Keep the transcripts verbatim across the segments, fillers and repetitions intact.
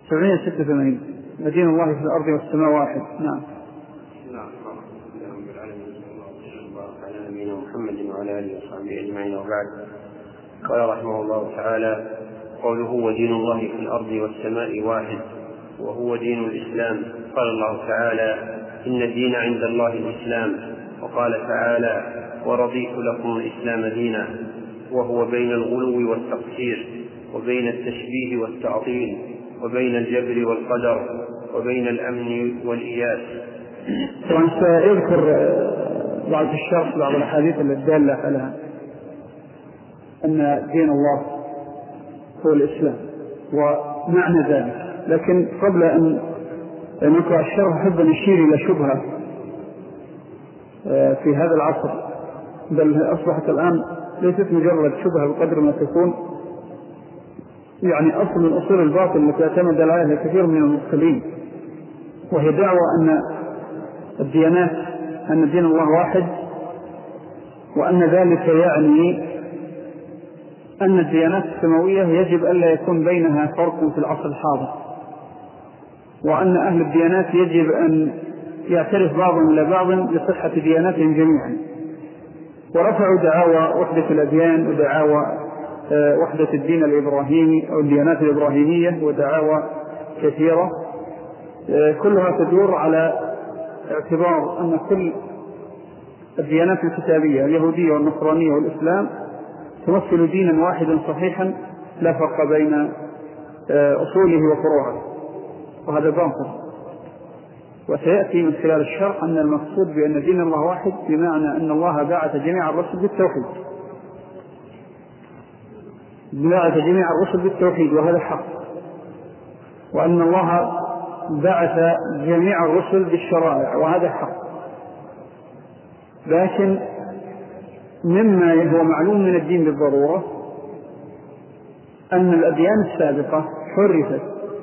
سبعين ستة وثمانين. دين الله في الأرض والسماء واحد. نعم. على نبينا محمد وعلى آله وصحبه أجمعين وبعد. قال رحمه الله تعالى: قوله ودين الله في الأرض والسماء واحد وهو دين الإسلام. قال الله تعالى: إن الدين عند الله الإسلام. وقال تعالى: ورضيت لكم الإسلام دينا. وهو بين الغلو والتقصير، وبين التشبيه والتعطيل، وبين الجبر والقدر، وبين الأمن والإياس. طبعا سيذكر بعض الشرح بعض الأحاديث الدالة على أن دين الله هو الإسلام ومعنى ذلك. لكن قبل أن نقرأ الشرح أحب أن نشير إلى شبهة في هذا العصر، بل أصبحت الآن ليست مجرد شبهة بقدر ما تكون يعني أصل من أصول الباطل التي اعتمد عليها كثير من المبتلين، وهي دعوة أن الديانات أن دين الله واحد، وأن ذلك يعني أن الديانات السماوية يجب ألا يكون بينها فرق في العصر الحاضر، وأن أهل الديانات يجب أن يعترف بعضهم إلى بعض بصحة دياناتهم جميعا. ورفعوا دعاوى وحدة الأديان ودعاوى وحدة الدين الإبراهيمي أو الديانات الإبراهيمية ودعاوى كثيرة كلها تدور على اعتبار أن كل الديانات الكتابية اليهودية والنصرانية والإسلام تمثل دينا واحدا صحيحا لا فرق بين أصوله وفروعه، وهذا باطل. وسيأتي من خلال الشرح أن المقصود بأن دين الله واحد بمعنى أن الله بعث جميع الرسل بالتوحيد، بعث جميع الرسل بالتوحيد وهذا حق، وأن الله بعث جميع الرسل بالشرائع وهذا حق. لكن مما هو معلوم من الدين بالضرورة أن الأديان السابقة حرفت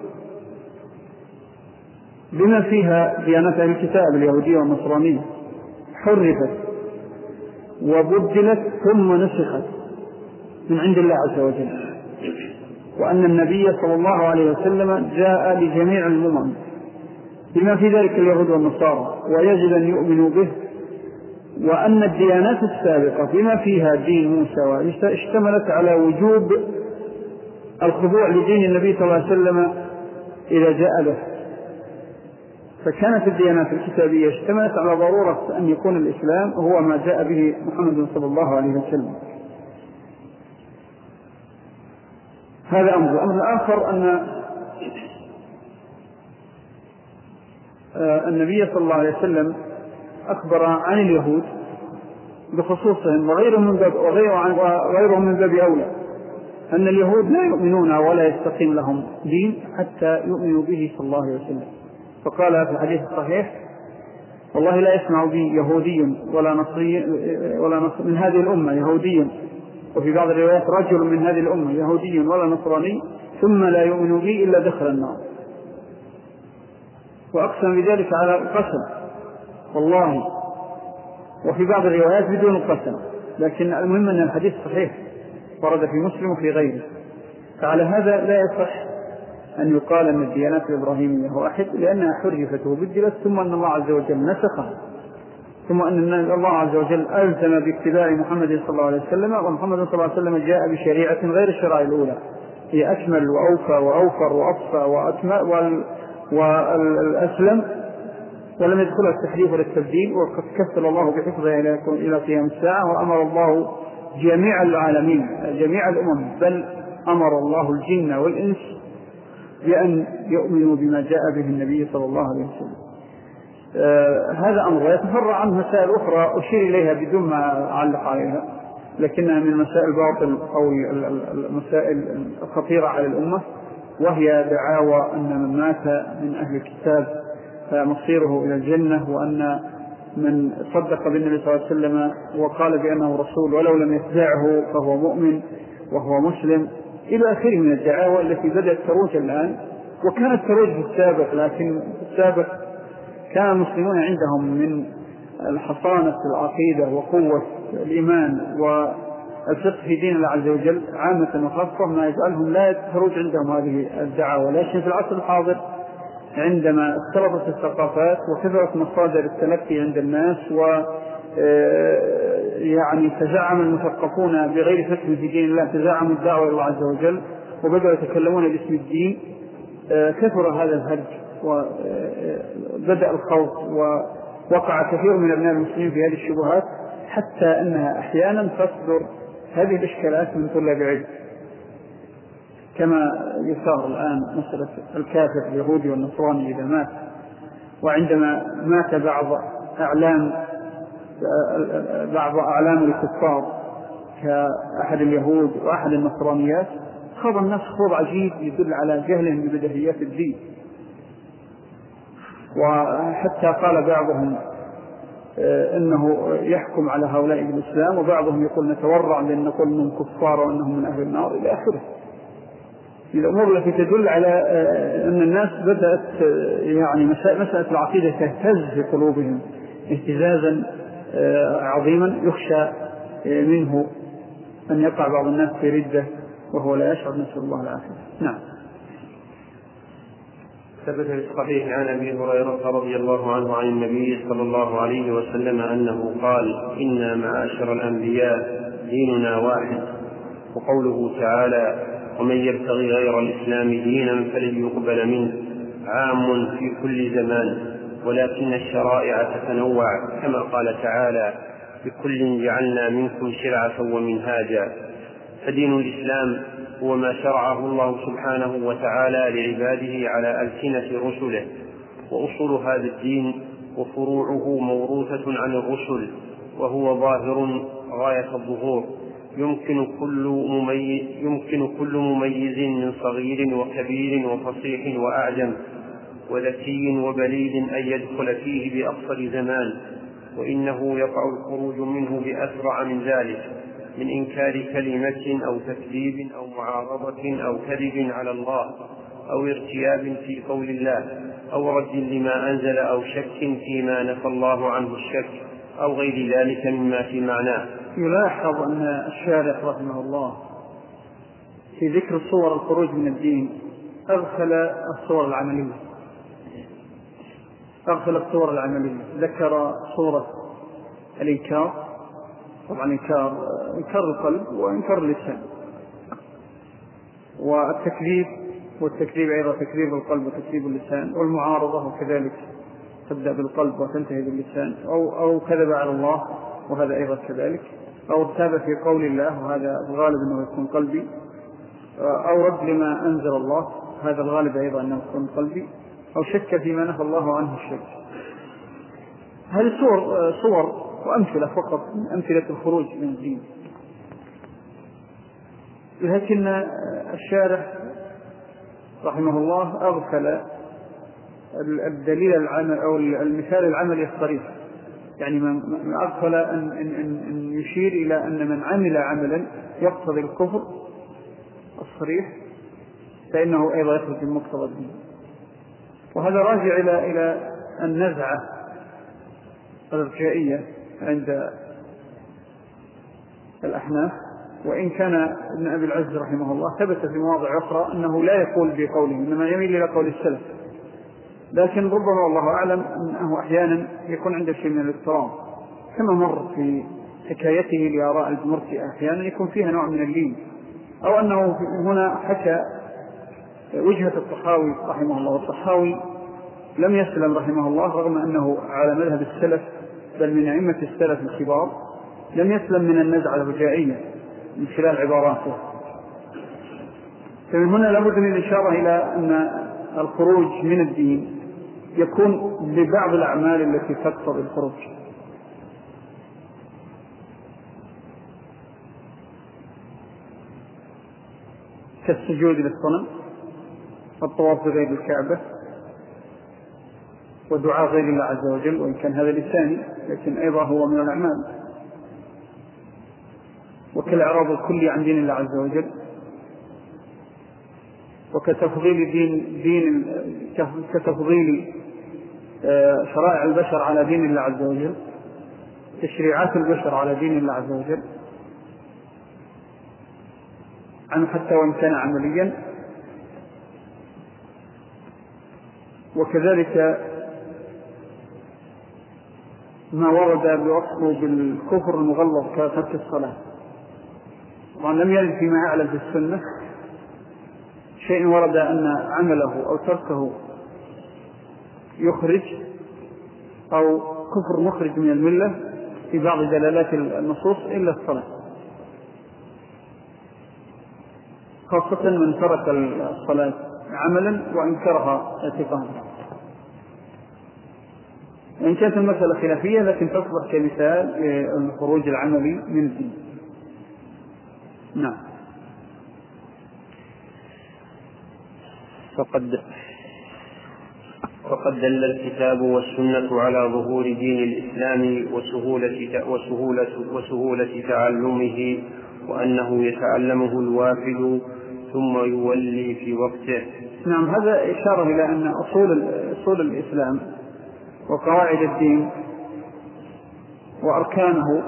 بما فيها ديانات أهل الكتاب اليهودية والنصرانية، حرفت وبدلت ثم نسخت من عند الله عز وجل، وأن النبي صلى الله عليه وسلم جاء لجميع الأمم بما في ذلك اليهود والنصارى ويجب أن يؤمنوا به، وأن الديانات السابقة بما فيها دين موسى اشتملت على وجوب الخضوع لدين النبي صلى الله عليه وسلم إذا جاء به. فكانت الديانات الكتابية اشتملت على ضرورة أن يكون الإسلام هو ما جاء به محمد صلى الله عليه وسلم. هذا أمر. الأمر الآخر أن النبي صلى الله عليه وسلم أخبر عن اليهود بخصوصهم وغيرهم من باب وغيرهم من باب أولى أن اليهود لا يؤمنون ولا يستقيم لهم دين حتى يؤمنوا به صلى الله عليه وسلم. فقال في الحديث الصحيح: والله لا يسمع بي يهودي ولا نصري ولا نصر من هذه الأمة يهودي، وفي بعض الروايات رجل من هذه الأمة يهودي ولا نصراني ثم لا يؤمن بي إلا دخل النار. وأقسم بذلك على القسم والله، وفي بعض الروايات بدون القسم، لكن المهم أن الحديث صحيح ورد في مسلم وفي غيره. فعلى هذا لا يصح أن يقال أن الديانات الإبراهيمية واحد، لأنها حرفت وبدلت ثم أن الله عز وجل نسخها، ثم أن الله عز وجل ألزم باتباع محمد صلى الله عليه وسلم، ومحمد صلى الله عليه وسلم جاء بشريعة غير الشرائع الأولى، هي أكمل وأوفى وأوفر وأصفى وأكمل والأسلم، ولم يدخلها التحريف ولا التبديل، وقد كفل الله بحفظها إلى قيام الساعة. وأمر الله جميع العالمين جميع الأمم، بل أمر الله الجن والإنس بأن يؤمنوا بما جاء به النبي صلى الله عليه وسلم. آه هذا أمر. يتفرع عنه مسائل أخرى أشير إليها بدون ما أعلق عليها، لكنها من مسائل باطل أو المسائل الخطيرة على الأمة، وهي دعاوى أن من مات من أهل الكتاب مصيره إلى الجنة، وأن من صدق بالنبي صلى الله عليه وسلم وقال بأنه رسول ولو لم يتبعه فهو مؤمن وهو مسلم، إلى آخره من الدعاوى التي بدأت تروج الآن، وكانت تروج في السابق. لكن في السابق كان المسلمون عندهم من الحصانة العقيدة وقوة الإيمان الفقه في دين الله عز وجل عامة وخاصة ما يجعلهم لا تروج عندهم هذه الدعاوى. لكن في العصر الحاضر عندما اختلطت الثقافات وكثرت مصادر التلقي عند الناس و يعني تزعم المثقفون بغير فقه في دين الله، تزعموا الدعوة إلى الله عز وجل وبدأوا يتكلمون باسم الدين، كثر هذا الهرج وبدأ الخوف، ووقع كثير من أبناء المسلمين في هذه الشبهات، حتى أنها أحيانا تصدر هذه الإشكالات من طلاب علم، كما يثار الآن مسألة الكافر اليهودي والنصراني إذا مات، وعندما مات بعض أعلام بعض أعلام الكفار كأحد اليهود وأحد النصرانيات، خاض الناس خوض عجيب يدل على جهلهم ببديهيات الدين. وحتى قال بعضهم إنه يحكم على هؤلاء بالإسلام، وبعضهم يقول نتورع لأن نقول أنهم كفار وأنهم من أهل النار إلى آخره. الأمور التي تدل على أن الناس بدأت يعني مسألة العقيدة تهتز في قلوبهم اهتزازا عظيما، يخشى منه أن يقع بعض الناس في ردة وهو لا يشعر، نسأل الله العافية. نعم. ثبت في الصحيح عن أبي هريرة رضي الله عنه عن النبي صلى الله عليه وسلم أنه قال: إنا معاشر الأنبياء ديننا واحد. وقوله تعالى: ومن يبتغي غير الإسلام دينا فلن يقبل منه، عام في كل زمان، ولكن الشرائع تتنوع، كما قال تعالى: بكل جعلنا منكم شرعة ومنهاجا. فدين الإسلام هو ما شرعه الله سبحانه وتعالى لعباده على ألسنة رسله، وأصول هذا الدين وفروعه موروثة عن الرسل، وهو ظاهر غاية الظهور، يمكن كل مميز, يمكن كل مميز من صغير وكبير وفصيح وأعجم وذكي وبليد أن يدخل فيه بأقصر زمان، وإنه يقع الخروج منه بأسرع من ذلك، من إنكار كلمة أو تكذيب أو معارضة أو كذب على الله أو ارتياب في قول الله أو رد لما أنزل أو شك فيما نفى الله عنه الشك أو غير ذلك مما في معناه. يلاحظ أن الشارح رحمه الله في ذكر صور الخروج من الدين أغفل الصور العملية أغفل الصور العملية ذكر صورة الإنكار، طبعا إنكار إنكار القلب وإنكار اللسان، والتكذيب والتكذيب أيضا تكذيب القلب وتكذيب اللسان، والمعارضة وكذلك تبدأ بالقلب وتنتهي باللسان، أو, أو كذب على الله وهذا أيضا كذلك، أو ارتاب في قول الله وهذا الغالب أنه يكون قلبي، أو رد لما أنزل الله هذا الغالب أيضا أنه يكون قلبي، أو شك فيما نفى الله عنه الشك. هذه صور, صور وأمثلة فقط من أمثلة الخروج من الدين. لكن الشارح رحمه الله أغفل الدليل العمل أو المثال العملي الصريح، يعني من أغفل أن, أن, أن يشير إلى أن من عمل عملا يقتضي الكفر الصريح فإنه أيضا يخرج من مقتضى الدين. وهذا راجع إلى إلى النزعة الارجائية عند الأحناف، وإن كان ابن أبي العز رحمه الله ثبت في مواضع أخرى أنه لا يقول بقوله إنما يميل إلى قول السلف، لكن ربما والله أعلم أنه أحيانا يكون عنده شيء من الاضطراب، كما مر في حكايته لآراء المرسئة أحيانا يكون فيها نوع من اللين، أو أنه هنا حكى وجهة الطحاوي رحمه الله. والطحاوي لم يسلم رحمه الله رغم أنه على مذهب السلف بل من أئمة السلف الكبار، لم يسلم من النزعة الرجائية من خلال عباراته. فمن هنا لابد من الإشارة إلى أن الخروج من الدين يكون ببعض الأعمال التي تقتضي الخروج، كالسجود للصنم والطواف بغير الكعبة ودعاء غير الله عز وجل، وإن كان هذا لساني لكن أيضا هو من الأعمال، وكالإعراض الكلي عن دين الله عز وجل، وكتفضيل دين, دين كتفضيل شرائع البشر على دين الله عز وجل، تشريعات البشر على دين الله عز وجل، عنه حتى وإن كان عمليا. وكذلك ما ورد بوصفه بالكفر المغلظ كترك الصلاة، طبعا لم يرد فيما أعلم في السنة شيء ورد أن عمله أو تركه يخرج أو كفر مخرج من الملة في بعض دلالات النصوص إلا الصلاة، خاصة من ترك الصلاة عملا وأنكرها اعتقادا. وإن كانت المسألة خلافية لكن تصبح كمثال الخروج العملي من الدين. نعم. فقد فقد دل الكتاب والسنة على ظهور دين الإسلام وسهولة وسهولة وسهولة تعلمه، وأنه يتعلمه الوافد ثم يولي في وقته. نعم، هذا إشارة إلى أن أصول أصول الإسلام وقواعد الدين وأركانه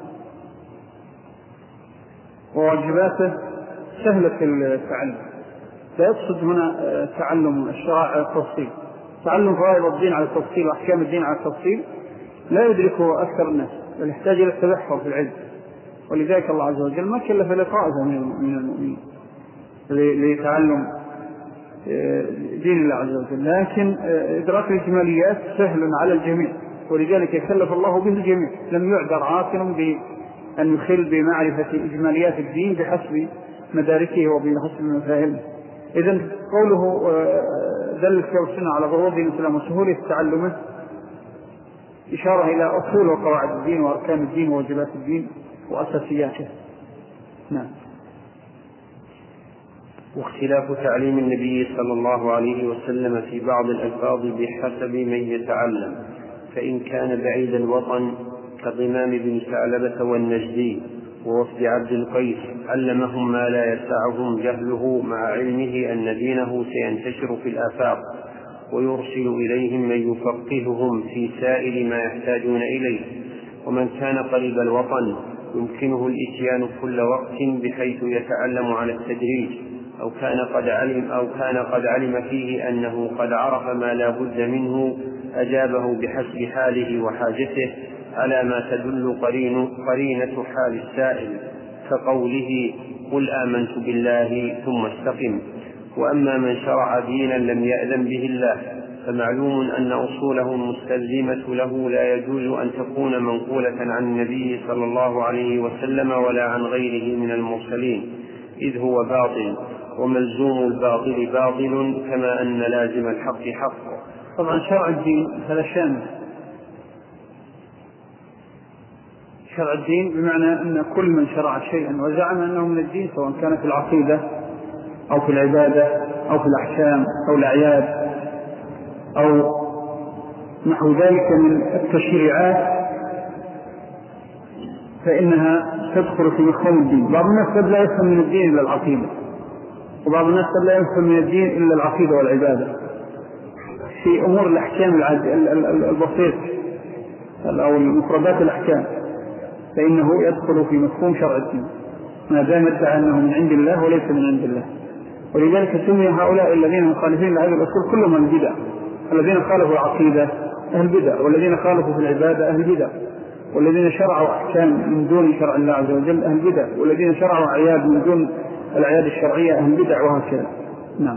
وواجباته سهلة التعلم. لا يقصد هنا تعلم الشرائع على التفصيل، تعلم فرائض الدين على التفصيل وأحكام الدين على التفصيل لا يدركه أكثر الناس، بل يحتاج إلى التبحر في العلم. ولذلك الله عز وجل ما كلف لطائفة من المؤمنين لتعلم دين الله عز وجل، لكن إدراك الإجماليات سهل على الجميع، ولذلك كلف الله به الجميع. لم يعذر عاقل بأن يخل بمعرفة إجماليات الدين بحسب مداركه وبحسب مفاهيمه. إذن قوله دل الكتاب والسنة على ظهور دين الإسلام وسهولة تعلمه إشارة إلى أصول وقواعد الدين وأركان الدين وواجبات الدين وأساسياته. نعم. واختلاف تعليم النبي صلى الله عليه وسلم في بعض الألفاظ بحسب من يتعلم، فإن كان بعيد الوطن كضمام بن ثعلبة والنجدي ووفد عبد القيس علمهم ما لا يسعهم جهله، مع علمه أن دينه سينتشر في الآفاق ويرسل إليهم من يفقههم في سائر ما يحتاجون إليه. ومن كان قريب الوطن يمكنه الإتيان كل وقت بحيث يتعلم على التدريج، أو كان قد علم أو كان قد علم فيه أنه قد عرف ما لا بد منه أجابه بحسب حاله وحاجته على ما تدل قرين قرينة حال السائل، كقوله قل آمنت بالله ثم استقم. وأما من شرع دينا لم يأذن به الله فمعلوم أن أصوله المستلزمة له لا يجوز أن تكون منقولة عن النبي صلى الله عليه وسلم ولا عن غيره من المرسلين، إذ هو باطل، وملزوم الباطل باطل كما أن لازم الحق حق. طبعا شرع الدين هذا شامل، شرع الدين بمعنى أن كل من شرع شيئا وزعم أنه من الدين، سواء كان في العقيدة أو في العبادة أو في الأحكام أو الأعياد أو نحو ذلك من التشريعات، فإنها تدخل في مفهوم الدين. بعض الناس قد لا يفهم من الدين إلا العقيدة، وبعض الناس قد لا يفهم من الدين إلا العقيدة والعبادة. في أمور الأحكام البسيط أو المفردات الأحكام فإنه يدخل في مفهوم شرع الدين ما دام ادعى أنه من عند الله وليس من عند الله. ولذلك سمي هؤلاء الذين مخالفين لهذه الأصول كلهم أهل بدع. الذين خالفوا العقيدة أهل بدع، والذين خالفوا في العبادة أهل بدع، والذين شرعوا أحكام من دون شرع الله عز وجل أهل بدع، والذين شرعوا أعياد من دون الأعياد الشرعية أهل بدع، وهكذا. نعم.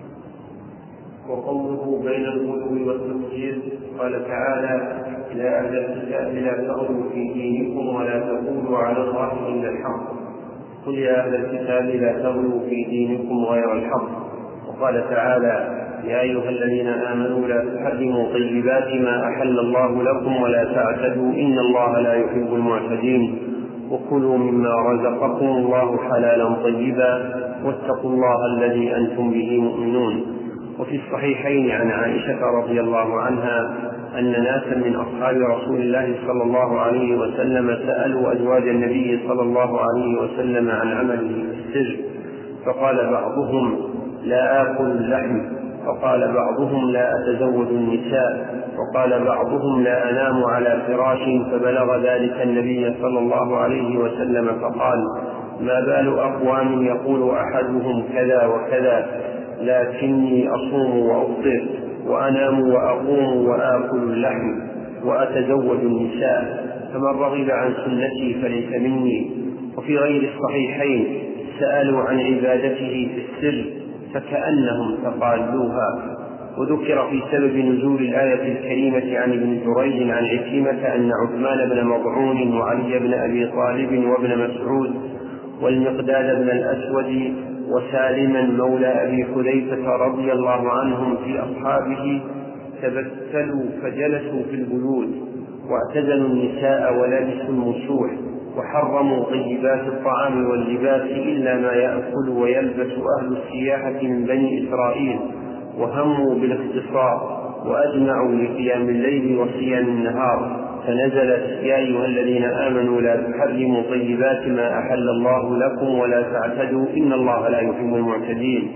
وقوله بين الغلو والتفسير قال تعالى يا أهل الكتاب لا تغلوا في دينكم ولا تقولوا على الله إلا الحق، قل يا أهل الكتاب لا تغلوا في دينكم غير الحق. وقال تعالى يا أيها الذين آمنوا لا تحرموا طيبات ما أحل الله لكم ولا تعتدوا إن الله لا يحب المعتدين، وكلوا مما رزقكم الله حلالا طيبا واتقوا الله الذي أنتم به مؤمنون. وفي الصحيحين عن عائشة رضي الله عنها أن ناسا من أصحاب رسول الله صلى الله عليه وسلم سألوا أزواج النبي صلى الله عليه وسلم عن عمله في السر، فقال بعضهم لا آكل اللحم، وقال بعضهم لا أتزوج النساء، وقال بعضهم لا أنام على فراش، فبلغ ذلك النبي صلى الله عليه وسلم فقال ما بال أقوام يقول أحدهم كذا وكذا لكني أصوم وأفطر وأنام وأقوم وآكل اللحم وأتزوج النساء فمن رغب عن سنتي فليس مني. وفي غير الصحيحين سألوا عن عبادته في السر فكأنهم تقالوها. وذكر في سبب نزول الآية الكريمة عن ابن جريج عن عكرمة أن عثمان بن مضعون وعلي بن أبي طالب وابن مسعود والمقداد بن الأسود وسالما مولى أبي حذيفة رضي الله عنهم في أصحابه تبتلوا فجلسوا في البيوت واعتزلوا النساء ولبسوا المسوح وحرموا طيبات الطعام واللباس إلا ما يأكل ويلبس أهل السياحة من بني إسرائيل، وهموا بالاختصار وأجمعوا لقيام الليل وصيام النهار، فنزلت يا أيها الذين آمنوا لا تحرموا طيبات ما أحل الله لكم ولا تعتدوا إن الله لا يحب المعتدين.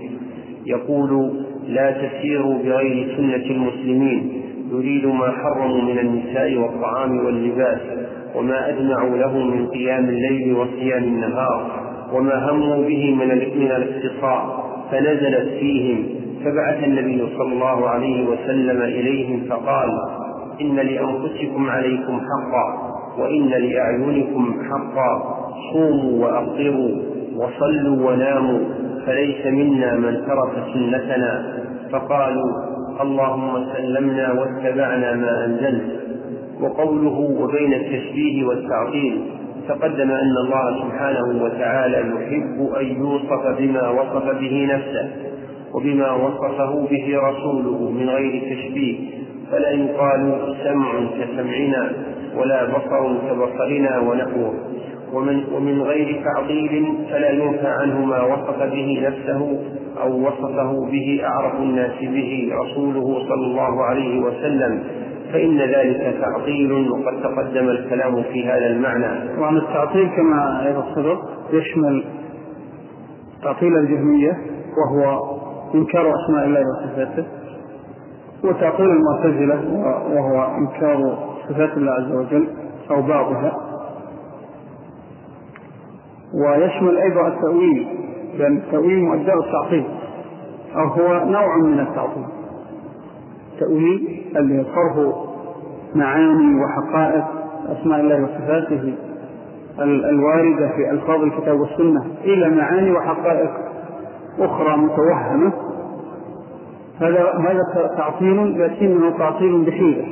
يقول لا تسيروا بغير سنة المسلمين، يريد ما حرموا من النساء والطعام واللباس وما أجمعوا له من قيام الليل وصيام النهار وما هموا به من الاختصار، فنزلت فيهم فبعث النبي صلى الله عليه وسلم إليهم فقال إن لأنفسكم عليكم حقا وإن لأعينكم حقا، صوموا وأفطروا وصلوا وناموا، فليس منا من ترك سنتنا. فقالوا اللهم سلمنا واتبعنا ما أنزلت. وقوله وبين التشبيه والتعطيل تقدم أن الله سبحانه وتعالى يحب أن يوصف بما وصف به نفسه وبما وصفه به رسوله من غير تشبيه، فلا يقال سمع كسمعنا ولا بصر كبصرنا ونحوه. ومن, ومن غير تعطيل فلا ينفى عنه ما وصف به نفسه أو وصفه به أعرف الناس به رسوله صلى الله عليه وسلم، فإن ذلك تعطيل وقد تقدم الكلام في هذا المعنى. وعن التعطيل كما أيضا سبق يشمل تعطيل الجهمية وهو إنكار أسماء الله وصفاته، وتعطيل المعتزلة وهو إنكار صفات الله عز وجل أو بعضها، ويشمل أيضا التأويل، لأن التأويل مؤدى التعطيل أو هو نوع من التعطيل. التأويل اللي هو صرف معاني وحقائق أسماء الله وصفاته الواردة في ألفاظ الكتاب والسنة إلى معاني وحقائق أخرى متوهمة، هذا هذا تعطيل لكنه تعطيل بحيلة،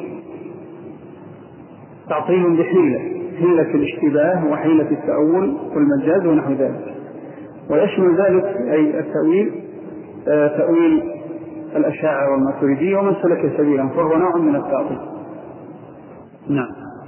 تعطيل بحيلة، حيلة الاشتباه وحيلة التأول والمجاز ونحو ذلك. ويشمل ذلك أي التأويل آه تأويل الأشاعرة والماتريدية ومن سلك سبيلا، فهو نوع من التعطيل. نعم.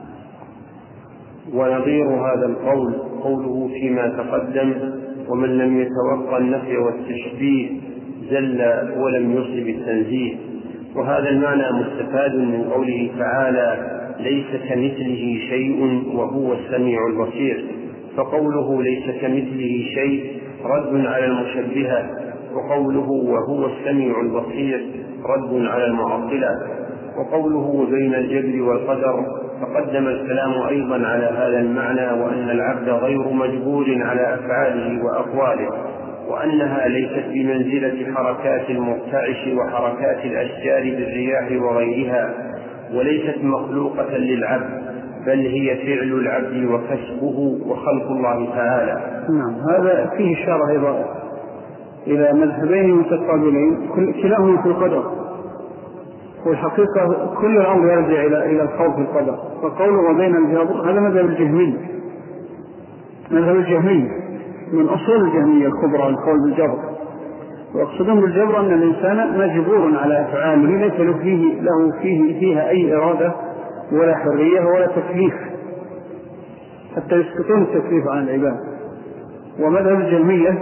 ونظير هذا القول قوله فيما تقدم ومن لم يتوقع النفي والتشبيه زل ولم يصب التنزيه. وهذا المعنى مستفاد من قوله تعالى ليس كمثله شيء وهو السميع البصير، فقوله ليس كمثله شيء رد على المشبهة، وقوله وهو السميع البصير رد على المعطلة. وقوله وبين الجبر والقدر تقدم الكلام أيضا على هذا المعنى، وأن العبد غير مجبور على أفعاله وأقواله، وأنها ليست بمنزلة حركات المرتعش وحركات الأشجار بالرياح وغيرها، وليست مخلوقة للعبد، بل هي فعل العبد وكسبه وخلق الله تعالى. نعم. هذا فيه إشارة أيضا إلى مذهبين متقابلين كلاهما في القدر، والحقيقة كل الأمر يرجع إلى إلى الخوف في القدر. فقوله وبين الجبر هذا مذهب الجهمية، مذهب الجهمية من أصول الجهمية الكبرى القول بالجبر، ويقصدون بالجبر أن الإنسان مجبور على أفعاله ليس له فيه له فيه فيها أي إرادة ولا حرية ولا تكليف، حتى يسقطون التكليف عن العباد. ومذهب الجهمية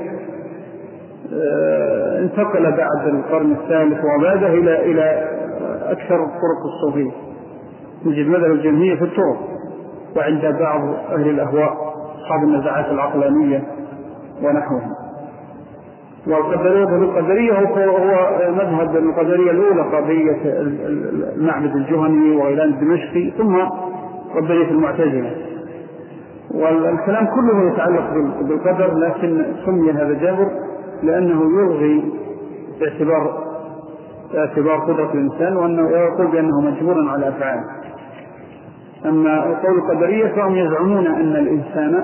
انتقل بعد القرن الثالث وبعده إلى إلى أكثر الطرق الصوفية. نجد مذهب الجهمية في الطرق وعند بعض أهل الأهواء أصحاب النزاعات العقلانية ونحوهم. والقدرية بالقدرية هو مذهب القدرية الأولى، قضية المعبد الجهني وغيلان الدمشقي، ثم قدرية المعتزلة. والكلام كله يتعلق بالقدر، لكن سمي هذا جبر لأنه يلغي باعتبار باعتبار قدرة الإنسان، وأنه يقول بأنه مجبور على أفعاله. أما القول القدرية فهم يزعمون أن الإنسان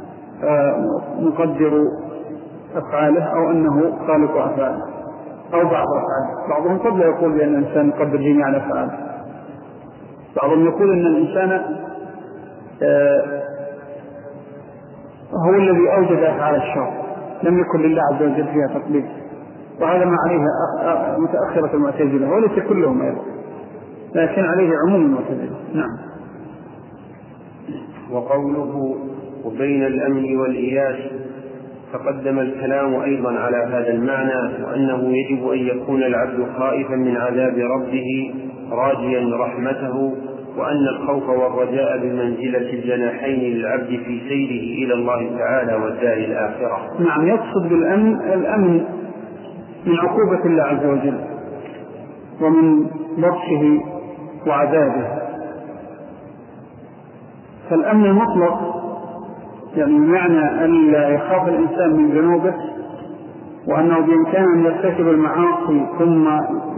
مقدر أفعاله أو أنه خالق أفعاله أو بعض أفعاله. بعضهم قبل يقول بأن الإنسان يقدر جميع أفعاله، بعضهم يقول أن الإنسان هو الذي أوجد أفعال الشر، لم يكن لله عز وجل فيها تقليد، وهذا ما عليه متأخرة المعتزلة، وليس كلهم أيضا، لكن عليه عموم المعتزلة. نعم. وقوله وبين الأمن والإياس تقدم الكلام أيضا على هذا المعنى، وأنه يجب أن يكون العبد خائفا من عذاب ربه راجيا رحمته، وأن الخوف والرجاء بمنزلة الجناحين للعبد في سيره إلى الله تعالى والدار الآخرة. نعم، يقصد بالأمن الأمن من عقوبة الله عز وجل ومن بطشه وعذابه. فالأمن المطلق يعني بمعنى أن لا يخاف الإنسان من ذنوبه، وأنه بإمكانه أن يرتكب المعاصي ثم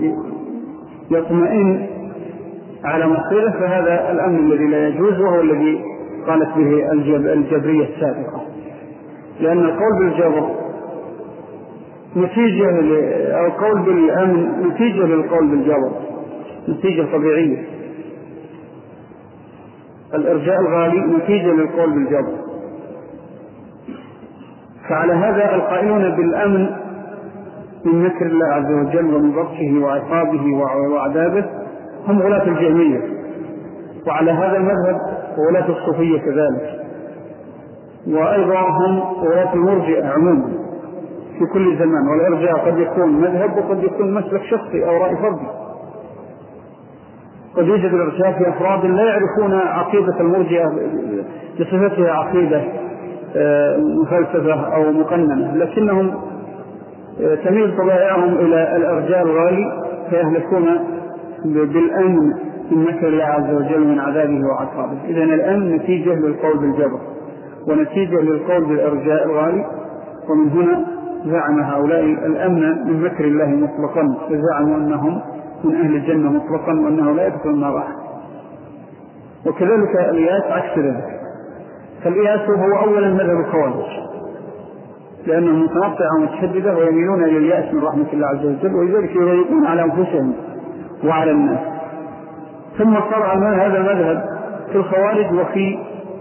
يطمئن على مصيره، فهذا الأمن الذي لا يجوز، وهو الذي قالت به الجبرية السابقة. لأن القول بالجبر نتيجة أو القول بالأمن نتيجة للقول بالجبر، نتيجة طبيعية. الإرجاء الغالي نتيجة للقول بالجبر. فعلى هذا القائلون بالأمن من مكر الله عز وجل ومن بطشه وعقابه وعذابه هم غلاة الجهمية، وعلى هذا المذهب غلاة الصوفية كذلك، وأيضا هم غلاة المرجئة عموما في كل زمان. والإرجاء قد يكون مذهب وقد يكون مسلك شخصي أو رأي فردي. قد يوجد الإرجاء في أفراد لا يعرفون عقيدة المرجئة بصفتها عقيدة مفلسفة أو مقننة، لكنهم تميل طبائعهم إلى الإرجاء الغالي، فيهلكون بالأمن من مكر الله عز وجل من عذابه وعقابه. إذن الأمن نتيجة للقول بالجبر ونتيجة للقول بالإرجاء الغالي. ومن هنا زعم هؤلاء الأمن من مكر الله مطلقا، فزعموا أنهم من أهل الجنة مطلقا وأنه لا يدخل النار أحد. وكذلك الإياس عكس ذلك. فالإياس هو أولا مذهب الخوارج، لأنهم متنطعة ومتشددة ويميلون إلى اليأس من رحمة الله عز وجل، ولذلك يضيقون على أنفسهم وعلى الناس. ثم صار هذا المذهب في الخوارج وفي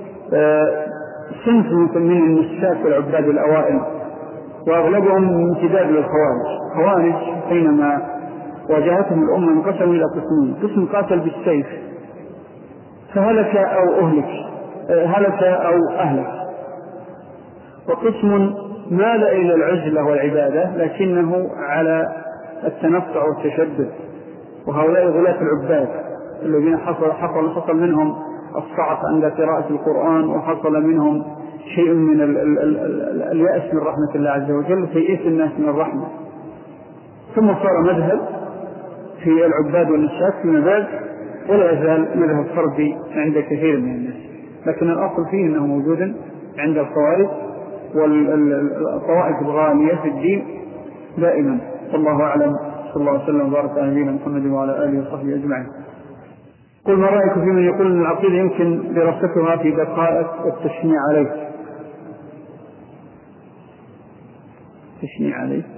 صنف من المساك والعباد الأوائل، وأغلبهم من امتداد للخوارج. خوارج حينما واجهتهم الأمة انقسموا إلى قسمين: قسم قاتل بالسيف فهلك أو أهلك هلك أو أهلك، وقسم مال إلى العزلة والعبادة لكنه على التنطع والتشدد، وهؤلاء غلاة العباد الذين حصل, حصل, حصل منهم الصعق عند قراءة القرآن، وحصل منهم شيء من ال ال ال ال اليأس من رحمة الله عز وجل وتيئيس الناس من الرحمة. ثم صار مذهب في العباد والنساك في بعد، ولا يزال مذهب فردي عند كثير من الناس، لكن الأصل فيه أنه موجود عند الخوارج والطوائف الغالية في الدين دائما. والله أعلم. صلى الله عليه وسلم وبارك على نبينا محمد وعلى آله وصحبه أجمعين. قل ما رأيك في من يقول أن العقيدة يمكن دراستها في دقائق والتشنيع عليه؟ تشنيع عليه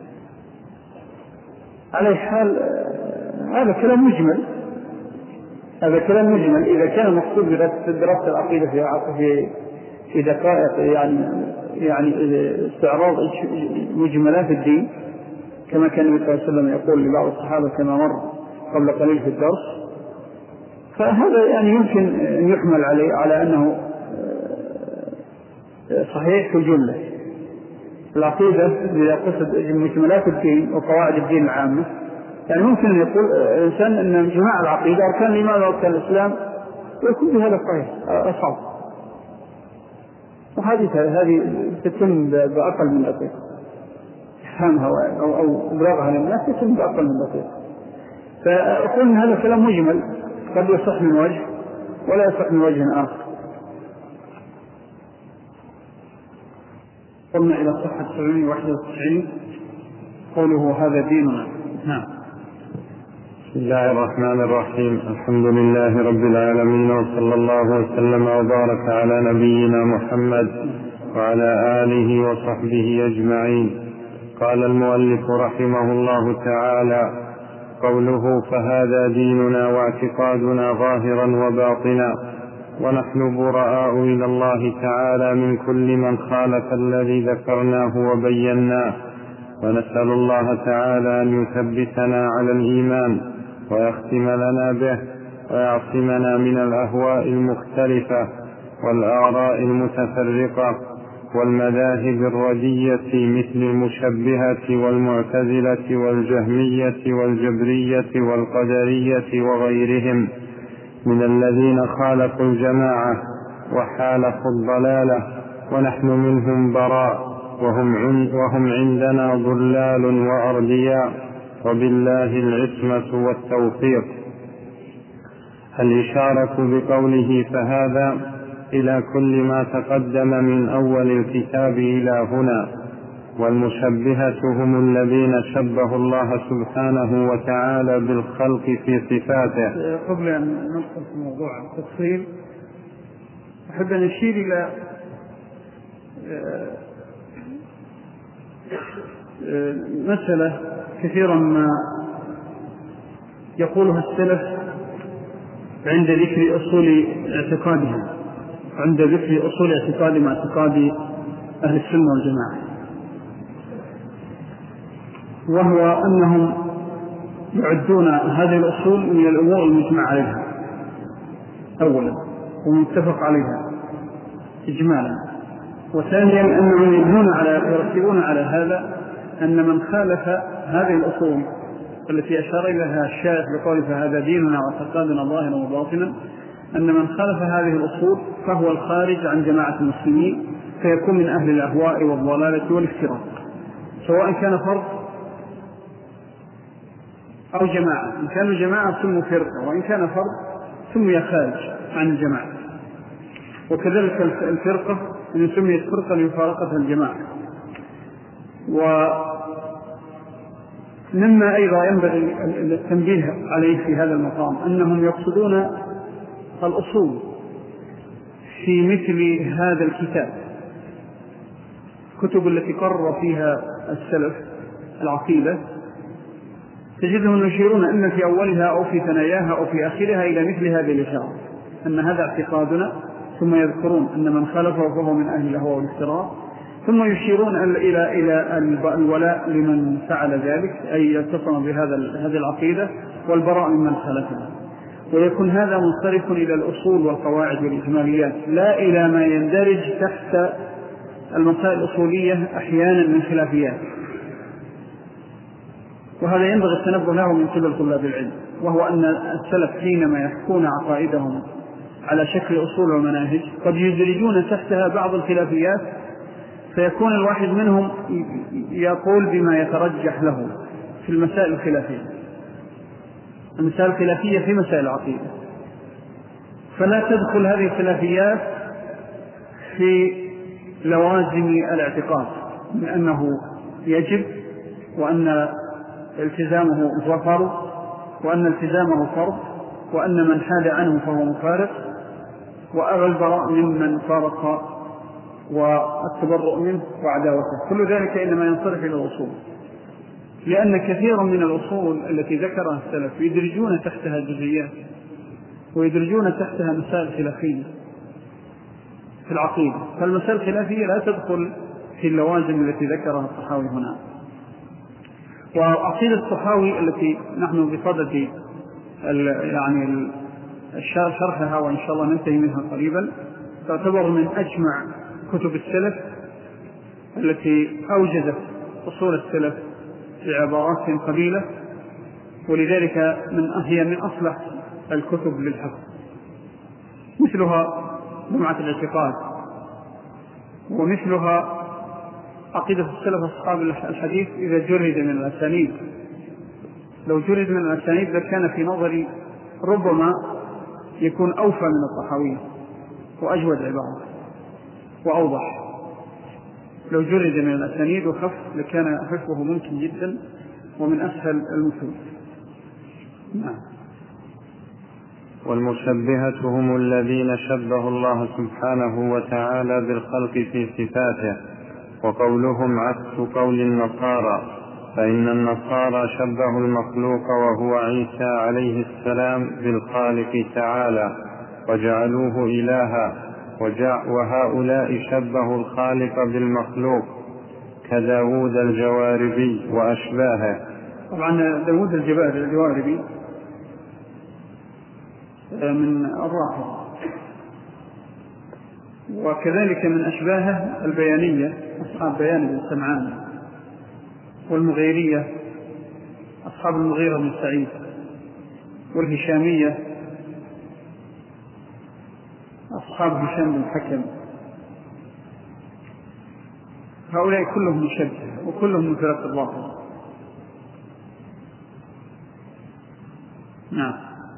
على حال هذا كلام مجمل، هذا كلام مجمل. إذا كان مقصود بدراسة العقيدة في في في دقائق يعني يعني استعراض مجملات الدين كما كان النبي صلى الله عليه وسلم يقول لبعض الصحابة كما مر قبل قليل في الدرس، فهذا يعني يمكن أن يحمل عليه على أنه صحيح في الجملة. العقيدة إذا قصد مجملات الدين وقواعد الدين العامة، يعني ممكن أن يقول الإنسان أن جماع العقيدة أركان الإيمان وأركان الإسلام ويكون بهذا صحيح أصعب، وهذه هذه تتم بأقل من دقيقة، إفهامها أو أو إبلاغها للناس تتم بأقل من دقيقة. فأقول أن هذا كلام مجمل قد يصح من وجه ولا يصح من وجه آخر. قلنا إلى صفحة سبعمائة وواحد وتسعين قوله هذا ديننا. نعم. بسم الله الرحمن الرحيم. الحمد لله رب العالمين، وصلى الله وسلم وبارك على نبينا محمد وعلى آله وصحبه أجمعين. قال المؤلف رحمه الله تعالى: قوله فهذا ديننا واعتقادنا ظاهرا وباطنا، ونحن براء إلى الله تعالى من كل من خالف الذي ذكرناه وبيناه، ونسأل الله تعالى أن يثبتنا على الإيمان ويختم لنا به ويعصمنا من الأهواء المختلفة والآراء المتفرقة والمذاهب الردية مثل المشبهة والمعتزلة والجهمية والجبرية والقدرية وغيرهم من الذين خالفوا الجماعة وحالفوا الضلالة، ونحن منهم براء، وهم, وهم عندنا ضلال وأردياء، وبالله العصمة والتوفيق. الإشارة بقوله فهذا إلى كل ما تقدم من أول الكتاب إلى هنا، والمشبهة هم الذين شبهوا الله سبحانه وتعالى بالخلق في صفاته. قبل أن ندخل في موضوع التفصيل أحب أن أشير إلى مسألة كثيرا ما يقولها السلف عند ذكر أصول اعتقادهم، عند ذكر أصول اعتقادهم اعتقاد أهل السنة والجماعة، وهو أنهم يعدون هذه الأصول من الأمور المجمع عليها أولا ومتفق عليها إجمالا، وثانيا أنهم يبنون على يرتبون على هذا أن من خالف هذه الأصول التي أشار إليها الشارح بقوله فهذا ديننا واعتقادنا ظاهرا وباطنا، أن من خالف هذه الأصول فهو الخارج عن جماعة المسلمين، فيكون من أهل الأهواء والضلالة والافتراق، سواء كان فرد أو جماعة. إن كانوا جماعة سموا فرقة، وإن كان فرد سمي خارج عن الجماعة. وكذلك الفرقة إن سميت فرقة لمفارقتها الجماعة. ومما أيضا ينبغي التنبيه عليه في هذا المقام أنهم يقصدون الأصول في مثل هذا الكتاب، كتب التي قرر فيها السلف العقيدة، تجدهم يشيرون إما في أولها أو في ثناياها أو في آخرها إلى مثل هذه الإشارة، أن هذا اعتقادنا، ثم يذكرون أن من خالفه فهو من أهل الأهواء والافتراء، ثم يشيرون إلى إلى الولاء لمن فعل ذلك، أي يتصم بهذا هذه العقيدة، والبراء ممن خالفها. ويكون هذا منصرف إلى الأصول والقواعد والإجماليات، لا إلى ما يندرج تحت المسائل الأصولية أحيانا من خلافيات. وهذا ينبغي التنبه له من قبل طلاب العلم، وهو أن السلف حينما يحكون عقائدهم على شكل أصول ومناهج قد يدرجون تحتها بعض الخلافيات، فيكون الواحد منهم يقول بما يترجح له في المسائل الخلافية، المسائل الخلافية في مسائل العقيدة، فلا تدخل هذه الخلافيات في لوازم الاعتقاد من أنه يجب، وأن التزامه فرض، وأن التزامه فرض، وأن من حاد عنه فهو مفارق، وأبى البراء ممن فارق، والتبرؤ منه وعداوته. كل ذلك إنما ينصرف إلى الأصول، لأن كثيرا من الأصول التي ذكرها السلف يدرجون تحتها جزئيات، ويدرجون تحتها مسائل خلافية في العقيدة، فالمسائل الخلافية لا تدخل في اللوازم التي ذكرها الطحاوي هنا. وعقيدة الطحاوي التي نحن بصدد يعني شرحها وإن شاء الله ننتهي منها قريبا، تعتبر من أجمع كتب السلف التي أوجدت أصول السلف بعبارات قليلة، ولذلك من هي من أصلح الكتب للحفظ، مثلها لمعة الاعتقاد، ومثلها عقيدة السلف أصحاب الحديث إذا جرد من الأسانيد. لو جرد من الأسانيد لكان في نظري ربما يكون أوفى من الطحاوي وأجود عبارة وأوضح. لو جرد من الأسانيد وخف لكان حفظه ممكن جدا ومن أسهل المتون. نعم. والمشبهة هم الذين شبه الله سبحانه وتعالى بالخلق في صفاته، وقولهم عكس قول النصارى، فإن النصارى شبهوا المخلوق وهو عيسى عليه السلام بالخالق تعالى وجعلوه إلها، وهؤلاء شبهوا الخالق بالمخلوق كداود الجواربي وأشباهه. طبعا داود الجواربي من الرافضة، وكذلك من أشباهه البيانية أصحاب بيان بن سمعان، والمغيرية أصحاب المغيرة بن سعيد، والهشامية أصحاب هشام بن الحكم. هؤلاء كلهم مشبه وكلهم من فرق الرافضة. نعم.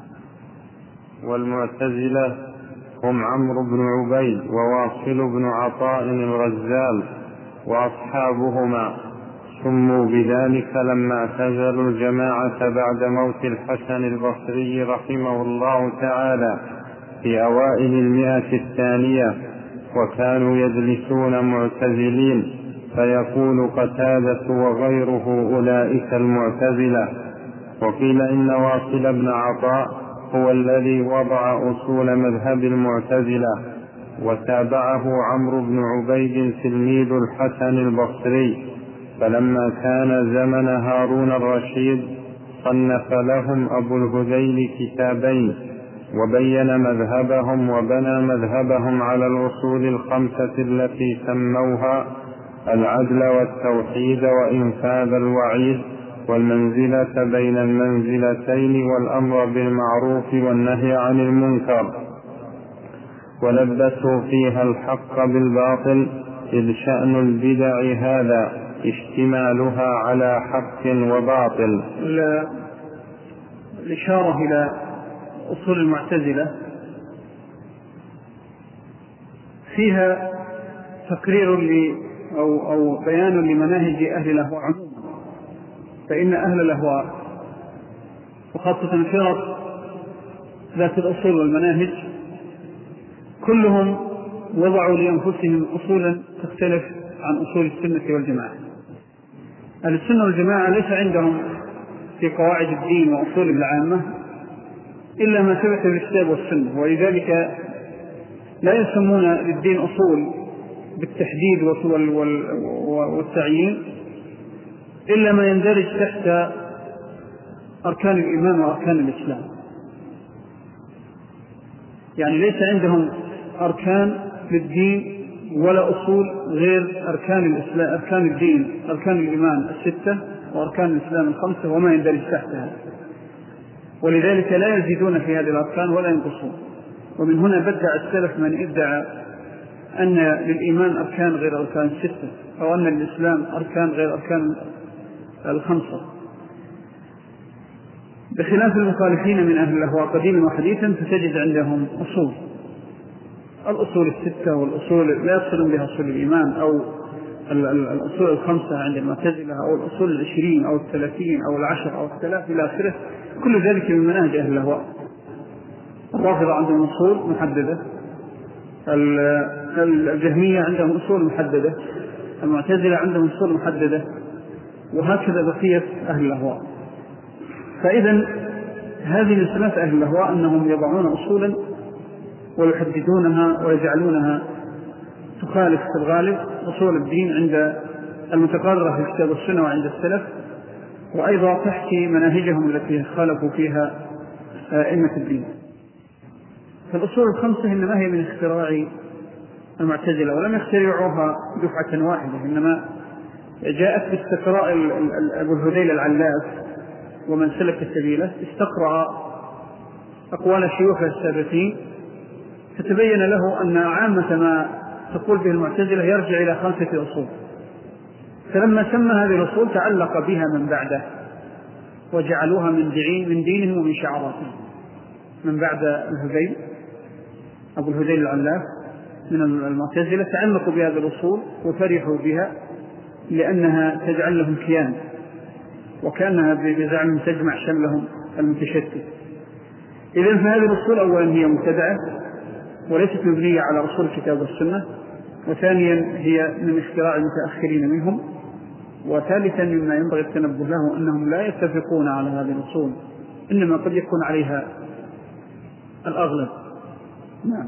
والمعتزلة هم عمرو بن عبيد وواصل بن عطاء الغزال وأصحابهما، سموا بذلك لما اعتزلوا الجماعة بعد موت الحسن البصري رحمه الله تعالى في أوائل المئة الثانية، وكانوا يجلسون معتزلين، فيقول قتادة وغيره أولئك المعتزلة. وقيل إن واصل بن عطاء هو الذي وضع أصول مذهب المعتزلة، وتابعه عمرو بن عبيد تلميذ الحسن البصري، فلما كان زمن هارون الرشيد صنف لهم أبو الهذيل كتابين وبين مذهبهم وبنى مذهبهم على الأصول الخمسة التي سموها العدل والتوحيد وإنفاذ الوعيد والمنزلة بين المنزلتين والأمر بالمعروف والنهي عن المنكر، ولبسوا فيها الحق بالباطل، إذ شأن البدع هذا اشتمالها على حق وباطل. الإشارة إلى أصول المعتزلة فيها تقرير ل أو, أو بيان لمناهج أهل الأهواء عموما، فإن أهل الأهواء وخاصة فرق ذات الأصول والمناهج كلهم وضعوا لأنفسهم أصولا تختلف عن أصول السنة والجماعة. أهل السنة والجماعة ليس عندهم في قواعد الدين وأصول العامة إلا ما ثبت بالكتاب والسنة، ولذلك لا يسمون للدين أصول بالتحديد والتعيين إلا ما يندرج تحت أركان الإيمان وأركان الإسلام. يعني ليس عندهم أركان للدين ولا أصول غير أركان الإسلام، أركان الدين، أركان الإيمان الستة وأركان الإسلام الخمسة وما يندرج تحتها، ولذلك لا يزيدون في هذه الأركان ولا ينقصون. ومن هنا بدع السلف من ادعى أن للإيمان أركان غير أركان الستة، أو أن الإسلام أركان غير أركان الخمسة، بخلاف المخالفين من أهل الأهواء قديما وحديثا فتجد عندهم أصول، الأصول الستة والأصول لا يقصدون بها أصول الإيمان أو الأصول الخمسة عند المعتزلة أو الأصول العشرين أو الثلاثين أو العشر أو الثلاث إلى آخره، كل ذلك من مناهج أهل الأهواء. الرافضة عندهم أصول محددة، الجهمية عندهم أصول محددة، المعتزلة عندهم أصول محددة، وهكذا بقية أهل الأهواء. فإذا هذه من صفات أهل الأهواء أنهم يضعون أصولا ويحددونها ويجعلونها تخالف في الغالب أصول الدين عند المتقررة في الكتاب والسنة وعند السلف، وأيضا تحكي مناهجهم التي خالفوا فيها أئمة الدين. فالأصول الخمسة إنما هي من اختراع المعتزلة، ولم يخترعوها دفعة واحدة، إنما جاءت باستقراء أبو الهذيل العلاف ومن سلك سبيله، استقرأ أقوال شيوخ السابقين فتبين له أن عامة ما تقول به المعتزلة يرجع إلى خمسة أصول، فلما سمى هذه الأصول تعلق بها من بعده وجعلوها من دين من دينهم ومن شعاراتهم. من بعد الهذيل أبو الهذيل العلاف من المعتزلة تعلقوا بهذه الأصول وفرحوا بها لأنها تجعل لهم كيان، وكأنها بزعم تجمع شملهم المتشتت. إذن فهذه الأصول أولا هي مبتدعة وليست مبنية على أصول الكتاب والسنة، وثانيا هي من اختراع المتأخرين منهم، وثالثا مما ينبغي التنبه له أنهم لا يتفقون على هذه الأصول، إنما قد يكون عليها الأغلب. نعم.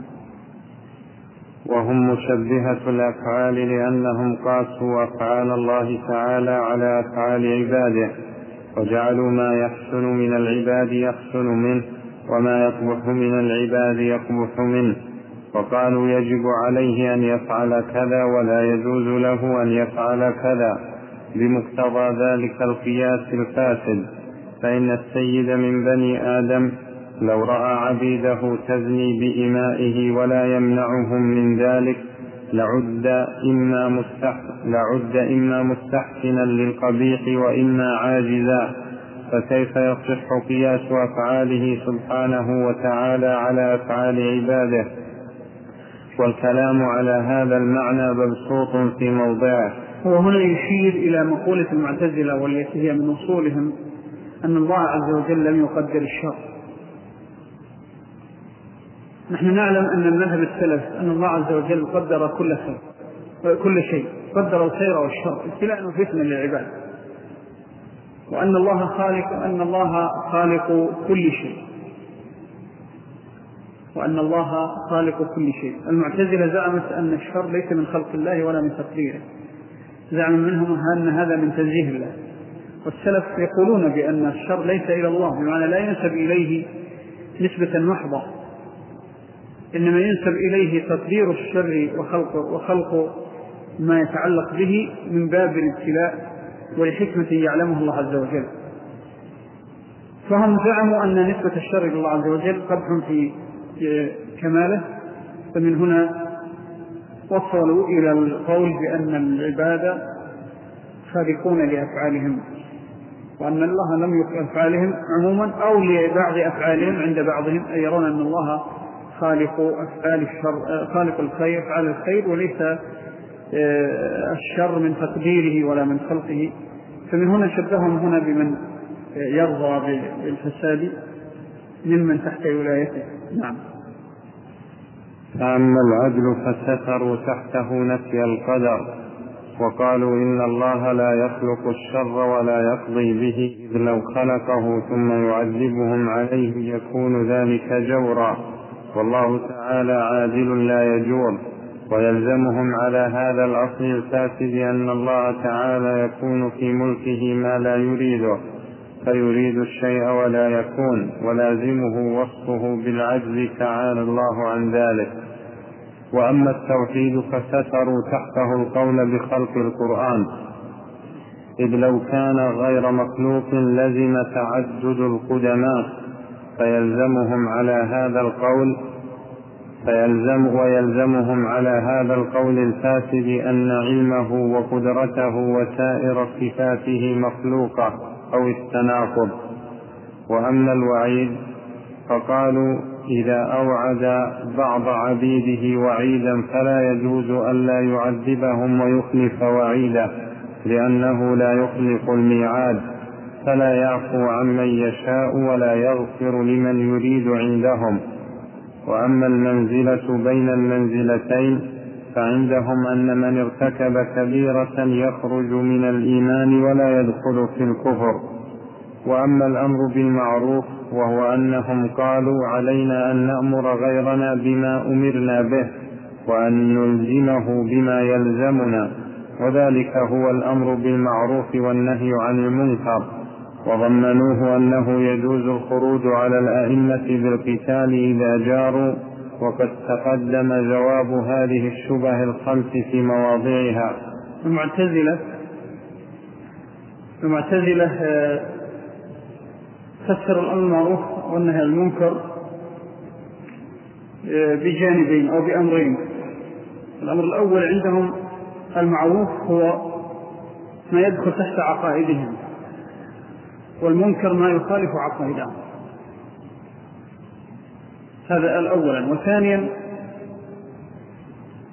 وهم مشبهة الأفعال لأنهم قاسوا أفعال الله تعالى على أفعال عباده، وجعلوا ما يحسن من العباد يحسن منه، وما يقبح من العباد يقبح منه، وقالوا يجب عليه أن يفعل كذا ولا يجوز له أن يفعل كذا بمقتضى ذلك القياس الفاسد. فإن السيد من بني آدم لو رأى عبيده تزني بإمائه ولا يمنعهم من ذلك لعد إما, مستح... لعد إما مستحسنا للقبيح وإما عاجزا، فكيف يصح قياس أفعاله سبحانه وتعالى على أفعال عباده؟ والكلام على هذا المعنى مبسوط في موضعه. وهنا يشير إلى مقولة المعتزلة والتي هي من أصولهم أن الله عز وجل لم يقدر الشر. نحن نعلم أن المذهب السلف أن الله عز وجل قدر كل خير كل شيء، قدر الخير والشر ابتلاء وفتنة للعباد، وأن الله خالق وأن الله خالق كل شيء وأن الله خالق كل شيء. المعتزلة زعمت أن الشر ليس من خلق الله ولا من تقديره، زعم منهم أن هذا من تنزيه الله. والسلف يقولون بأن الشر ليس إلى الله، بمعنى لا ينسب إليه نسبة محضة، إنما ينسب إليه تقدير الشر وخلق, وخلق ما يتعلق به من باب الابتلاء ولحكمة يعلمه الله عز وجل. فهم زعموا أن نسبة الشر إلى الله عز وجل قبح في كماله، فمن هنا وصلوا إلى القول بأن العباد خالقون لأفعالهم، وأن الله لم يخلق أفعالهم عموما أو لبعض أفعالهم عند بعضهم، أي يرون أن الله خالق أفعال الشر، خالق الخير، أفعال الخير، وليس الشر من تقديره ولا من خلقه. فمن هنا شبههم هنا بمن يرضى بالفساد ممن تحت ولايته. نعم. فأما العدل فستروا تحته نفي القدر، وقالوا إن الله لا يخلق الشر ولا يقضي به، إذ لو خلقه ثم يعذبهم عليه يكون ذلك جورا، والله تعالى عادل لا يجور. ويلزمهم على هذا الأصل الفاسد أن الله تعالى يكون في ملكه ما لا يريده، فيريد الشيء ولا يكون، ولازمه وصفه بالعجز تعالى الله عن ذلك. وأما التوحيد فستروا تحته القول بخلق القرآن، إذ لو كان غير مخلوق لزم تعدد القدماء، فيلزمهم على هذا القول فيلزم ويلزمهم على هذا القول الفاسد أن علمه وقدرته وسائر صفاته مخلوقة أو التناقض. وأما الوعيد فقالوا إذا أوعد بعض عبيده وعيدا فلا يجوز ألا يعذبهم ويخلف وعيده، لأنه لا يخلف الميعاد، فلا يعفو عمن يشاء ولا يغفر لمن يريد عندهم. وأما المنزلة بين المنزلتين فعندهم أن من ارتكب كبيرة يخرج من الإيمان ولا يدخل في الكفر. وأما الأمر بالمعروف وهو أنهم قالوا علينا أن نأمر غيرنا بما أمرنا به وأن نلزمه بما يلزمنا، وذلك هو الأمر بالمعروف والنهي عن المنكر. وضمنوه أنه يجوز الخروج على الأئمة بالقتال إذا جاروا، وقد تقدم جواب هذه الشبه الخمس في مواضعها. المعتزلة المعتزلة فسر الأمر المعروف والنهي عن المنكر بجانبين أو بأمرين. الأمر الأول عندهم المعروف هو ما يدخل تحت عقائدهم، والمنكر ما يخالف عقائدهم، هذا الأولا. وثانيا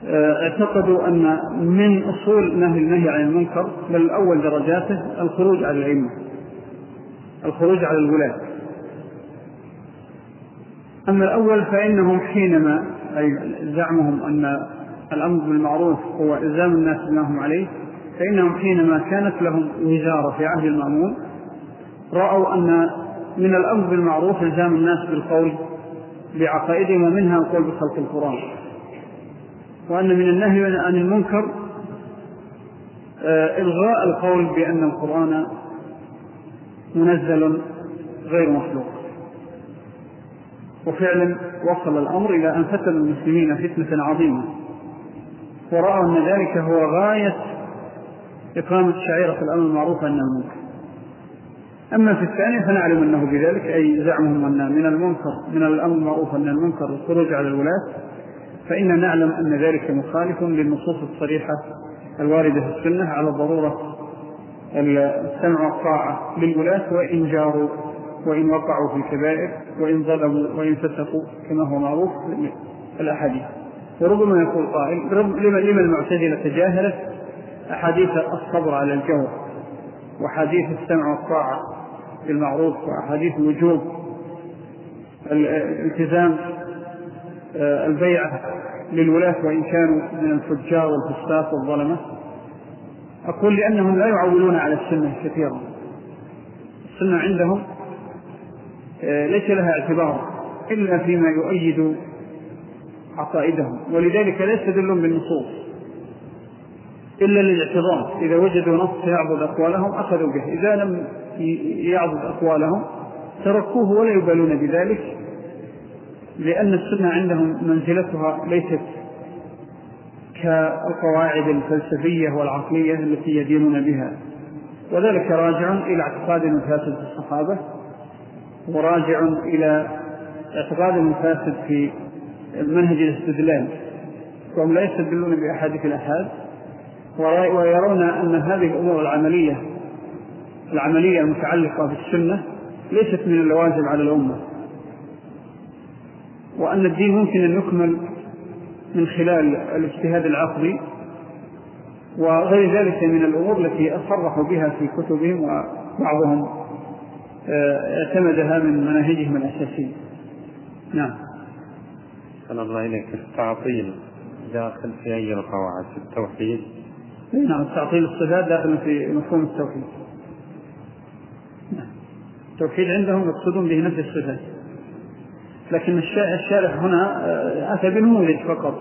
اعتقدوا أن من أصول نهي النهي عن المنكر بل أول درجاته الخروج على الأئمة، الخروج على الولاة. أما الأول فإنهم حينما أي زعمهم أن الأمر بالمعروف هو إلزام الناس بما هم عليه، فإنهم حينما كانت لهم وزارة في عهد المأمون رأوا أن من الأمر بالمعروف إلزام الناس بالقول بعقائدهم، ومنها القول بخلق القرآن، وأن من النهي عن المنكر إلغاء القول بأن القرآن منزل غير مخلوق. وفعلا وصل الأمر إلى أن فتن المسلمين فتنة عظيمة، ورأوا أن ذلك هو غاية إقامة شعيرة الأمر المعروف عن المنكر. أما في الثاني فنعلم أنه بذلك أي زعمهم أن من المنكر من الأمر المعروف عن المنكر الخروج على الولاة، فإن نعلم أن ذلك مخالف للنصوص الصريحة الواردة في السنة على ضرورة السمع والطاعة للولاة وإن جاروا وإن وقعوا في الكبائر وإن ظلموا وإن فسقوا كما هو معروف في الأحاديث. وربما يقول قائل لما المعتزلة تجاهلت أحاديث الصبر على الجور وحديث السمع والطاعة بالمعروف وأحاديث وجوب الالتزام البيعة للولاة وإن كانوا من الفجار والفساق والظلمة؟ أقول لأنهم لا يعولون على السنة كثيرا. السنة عندهم ليس لها اعتبار إلا فيما يؤيد عقائدهم، ولذلك لا يستدلون بالنصوص إلا للاعتراض. إذا وجدوا نص يعضد أقوالهم أخذوا به، إذا لم يعضد أقوالهم تركوه ولا يبالون بذلك، لأن السنة عندهم منزلتها ليست كالقواعد الفلسفية والعقلية التي يدينون بها، وذلك راجع إلى اعتقاد فاسد في الصحابة، وراجع إلى اعتقاد فاسد في منهج الاستدلال، وهم لا يستدلون بأحاديث الأحاد، ويرون أن هذه الأمور العملية العملية المتعلقة بالسنة ليست من اللوازم على الأمة، وأن الدين ممكن أن يكمل من خلال الاجتهاد العقلي وغير ذلك من الأمور التي أصرحوا بها في كتبهم، وبعضهم اعتمدها من مناهجهم الأساسية. نعم. صلى الله إليك. التعطيل داخل في أي القواعد؟ في التوحيد؟ نعم، تعطيل الصفات داخل في مفهوم التوحيد. نعم. التوحيد عندهم يقصدون به نفي الصفات، لكن الشارح هنا أتى بنموذج فقط،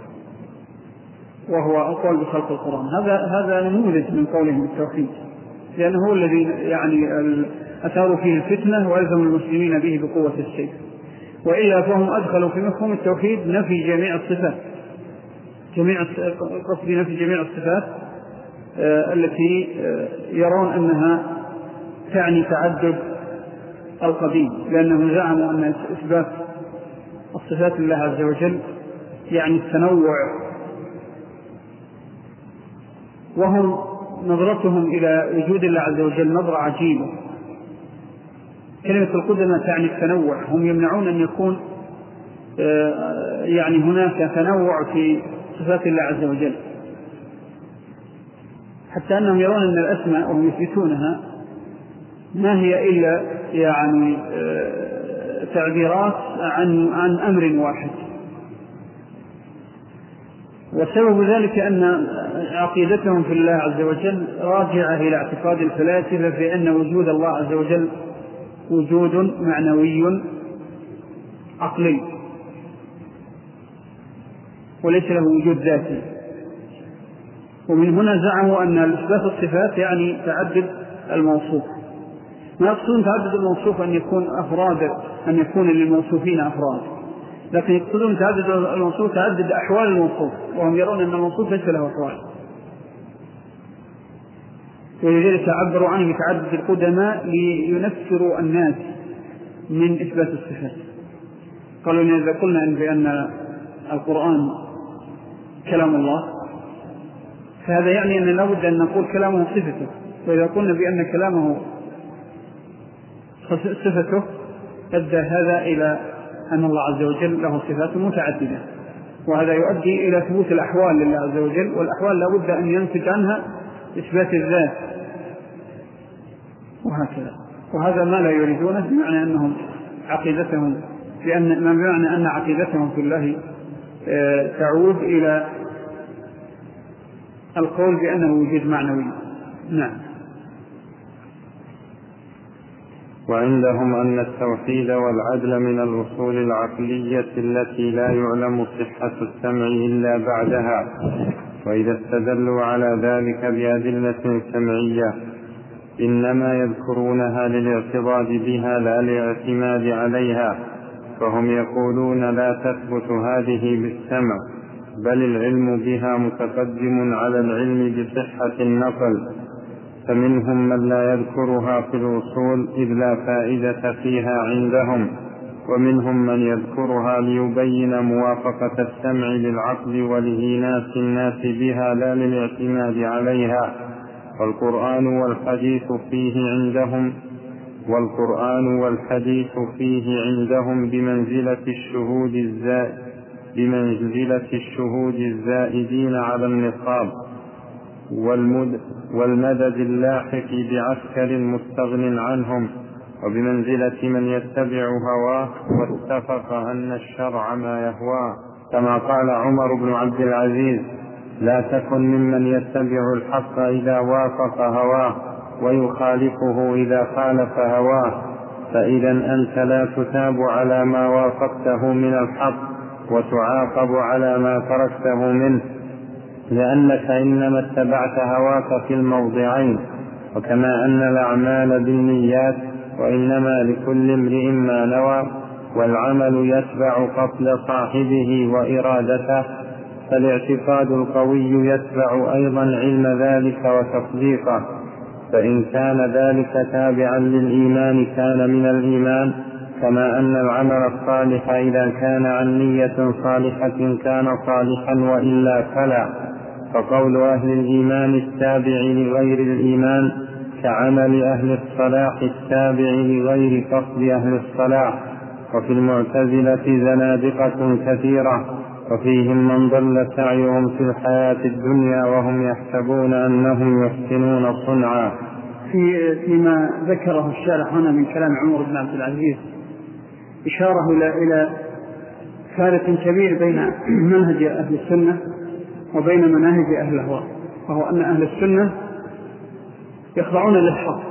وهو القول بخلق القرآن. هذا هذا نموذج من قولهم بالتوحيد، لأنه هو الذي يعني أثاروا فيه الفتنة وألزموا المسلمين به بقوة السيف، وإلا فهم أدخلوا في مفهوم التوحيد نفي جميع الصفات، جميع قصد نفي جميع الصفات التي يرون أنها تعني تعدد القديم، لأنهم زعموا أن إثبات الصفات لله عز وجل يعني التنوع، وهم نظرتهم إلى وجود الله عز وجل نظرة عجيبة. كلمة القدمة تعني التنوع، هم يمنعون أن يكون يعني هناك تنوع في صفات الله عز وجل، حتى أنهم يرون أن الأسماء وهم يثبتونها ما هي إلا يعني تعبيرات عن عن أمر واحد. وسبب ذلك أن عقيدتهم في الله عز وجل راجعة إلى اعتقاد الفلاسفة في أن وجود الله عز وجل وجود معنوي عقلي وليس له وجود ذاتي. ومن هنا زعموا أن إثبات الصفات يعني تعدد الموصوف. ما يقصدون تعدد الموصوف أن يكون أفراد، أن يكون للموصوفين أفراد، لكن يقصدون تعدد الموصوف تعدد أحوال الموصوف، وهم يرون أن الموصوف ليس له أحوال، ولذلك عبروا عنه بتعدد القدماء لينفروا الناس من إثبات الصفات. قالوا إن إذا قلنا إن بأن القرآن كلام الله فهذا يعني أن لابد أن نقول كلامه صفته، وإذا قلنا بأن كلامه صفته أدى هذا إلى أن الله عز وجل له صفات متعددة، وهذا يؤدي إلى ثبوت الأحوال لله عز وجل، والأحوال لا بد أن ينتج عنها إثبات الذات وهكذا. وهذا ما لا يريدونه، بمعنى أنهم عقيدتهم لأن ما بمعنى أن عقيدتهم في الله تعود إلى القول بأنه وجود معنوي. نعم. وعندهم أن التوحيد والعدل من الأصول العقلية التي لا يعلم صحة السمع إلا بعدها، وإذا استدلوا على ذلك بأدلة سمعية إنما يذكرونها للاعتضاد بها لا للاعتماد عليها، فهم يقولون لا تثبت هذه بالسمع، بل العلم بها متقدم على العلم بصحة النقل. فمنهم من لا يذكرها في الأصول إذ لا فائدة فيها عندهم، ومنهم من يذكرها ليبين موافقة السمع للعقل ولإيناس الناس بها لا للاعتماد عليها. والقرآن والحديث فيه عندهم والقرآن والحديث فيه عندهم بمنزلة الشهود الزائد بمنزلة الشهود الزائدين على النصاب والمدد اللاحق بعسكر مستغن عنهم، وبمنزلة من يتبع هواه واتفق أن الشرع ما يهواه، كما قال عمر بن عبد العزيز: لا تكن ممن يتبع الحق إذا وافق هواه ويخالفه إذا خالف هواه، فإذا أنت لا تثاب على ما وافقته من الحق وتعاقب على ما تركته منه، لأنك إنما اتبعت هواك في الموضعين. وكما أن الأعمال بالنيات وإنما لكل امرئ ما نوى، والعمل يتبع قصد صاحبه وإرادته، فالاعتقاد القوي يتبع أيضا علم ذلك وتصديقه، فإن كان ذلك تابعا للإيمان كان من الإيمان، كما أن العمل الصالح إذا كان عن نية صالحة كان صالحا وإلا فلا. فقول أهل الإيمان التابع لغير الإيمان كعمل أهل الصلاح التابع لغير قصد أهل الصلاح. وفي المعتزلة زنادقة كثيرة، وفيهم من ضل سعيهم في الحياة الدنيا وهم يحسبون أنهم يحسنون صنعا. في فيما ذكره الشارح هنا من كلام عمر بن عبد العزيز إشارة إلى فارق كبير بين منهج أهل السنة وبين مناهج أهل الهوى، وهو أن أهل السنة يخضعون للحق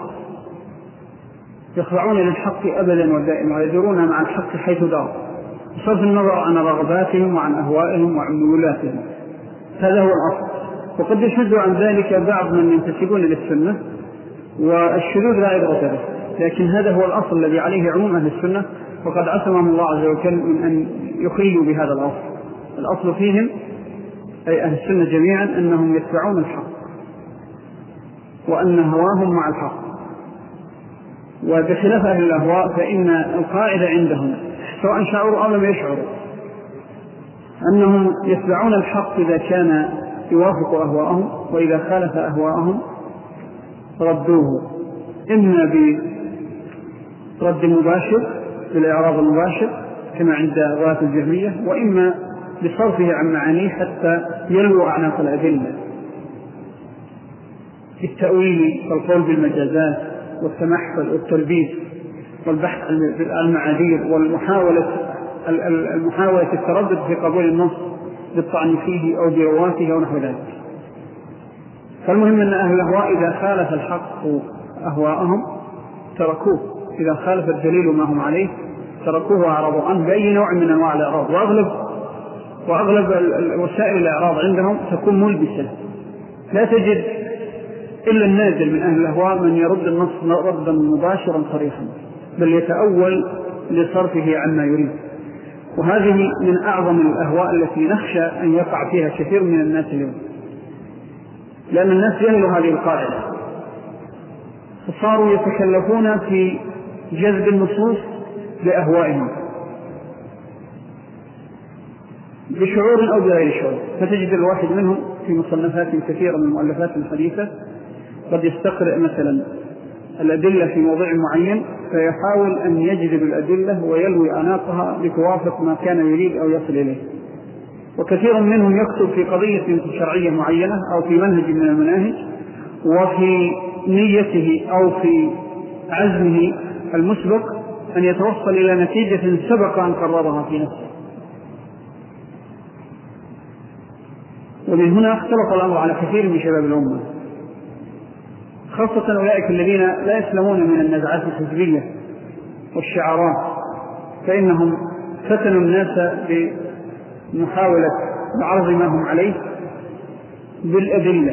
يخضعون للحق أبدا ودائما، ويدورون مع الحق حيث دار بصرف النظر عن رغباتهم وعن أهوائهم وعن ميولاتهم. هذا هو الأصل. وقد يشد عن ذلك بعض من ينتسبون للسنة، والشذوذ لا عبرة به، لكن هذا هو الأصل الذي عليه عموم أهل السنة، وقد عصمهم الله عز وجل من أن يخلوا بهذا الأصل. الأصل فيهم أي أهل السنة جميعا أنهم يتبعون الحق، وأن هواهم مع الحق. وبخلاف أهل الأهواء فإن القاعدة عندهم سواء شعروا أو لم يشعروا أنهم يتبعون الحق إذا كان يوافق أهواءهم، وإذا خالف أهواءهم ردوه، إما برد مباشر بالإعراض المباشر كما عند غلاة الجهمية، وإما بصرفه عن معانيه حتى يلوى أعناق الأدلة بالتأويل والقول بالمجازات والتمحل والتلبيس والبحث عن المعاذير والمحاولة المحاولة التردد في قبول النص بالطعن فيه أو برواته أو نحو ذلك. فالمهم أن أهل الأهواء إذا خالف الحق أهواءهم تركوه، إذا خالف الدليل ما هم عليه تركوه وأعرضوا عنه بأي نوع من أنواع الإعراض. وأغلب وأغلب وسائل الإعراض عندهم تكون ملبسة، لا تجد إلا النازل من أهل الأهواء من يرد النص ردا مباشرا صريحا، بل يتأول لصرفه عما يريد. وهذه من أعظم الأهواء التي نخشى أن يقع فيها كثير من الناس اليوم، لأن الناس جهلوا هذه القاعدة، فصاروا يتكلفون في جذب النصوص لأهوائهم بشعور أو بغير شعور. فتجد الواحد منهم في مصنفات كثيرة من المؤلفات الحديثة قد يستقرئ مثلا الأدلة في موضوع معين، فيحاول أن يجذب الأدلة ويلوي أعناقها لتوافق ما كان يريد أو يصل إليه، وكثير منهم يكتب في قضية شرعية معينة أو في منهج من المناهج، وفي نيته أو في عزمه المسبق أن يتوصل إلى نتيجة سبق أن قررها في نفسه. ومن هنا اختلط الأمر على كثير من شباب الأمة، خاصة أولئك الذين لا يسلمون من النزعات الحزبية والشعارات، فإنهم فتنوا الناس بمحاولة عرض ما هم عليه بالأدلة،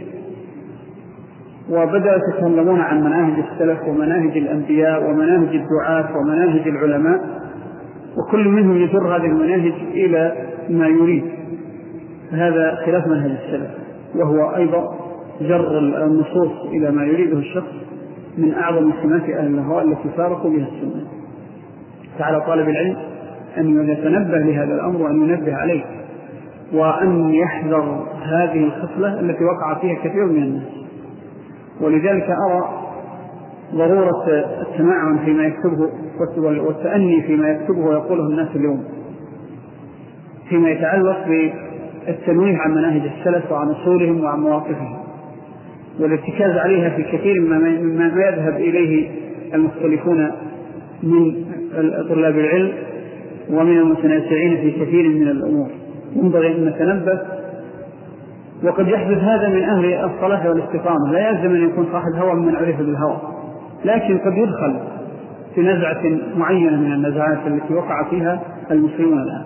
وبدأوا يتكلمون عن مناهج السلف ومناهج الأنبياء ومناهج الدعاة ومناهج العلماء، وكل منهم يجر هذه المناهج إلى ما يريد. هذا خلاف منهج السلف، وهو أيضا جر النصوص إلى ما يريده الشخص من أعظم سمات أهل الهوى التي فارقوا بها السنة. فعلى طالب العلم أن يتنبه لهذا الأمر وأن ينبه عليه، وأن يحذر هذه الخصلة التي وقع فيها كثير من الناس. ولذلك أرى ضرورة التمعن فيما يكتبه والتأني فيما يكتبه ويقوله الناس اليوم فيما يتعلق بالتنويه عن مناهج السلف وعن أصولهم وعن مواقفهم، والارتكاز عليها في كثير مما يذهب إليه المختلفون من طلاب العلم ومن المتنازعين في كثير من الأمور. ينبغي أن نتنبه، وقد يحدث هذا من أهل الصلاح والاستقامة، لا يلزم أن يكون صاحب هوى من عرف بالهوى، لكن قد يدخل في نزعة معينة من النزعات التي وقع فيها المسلمون الآن.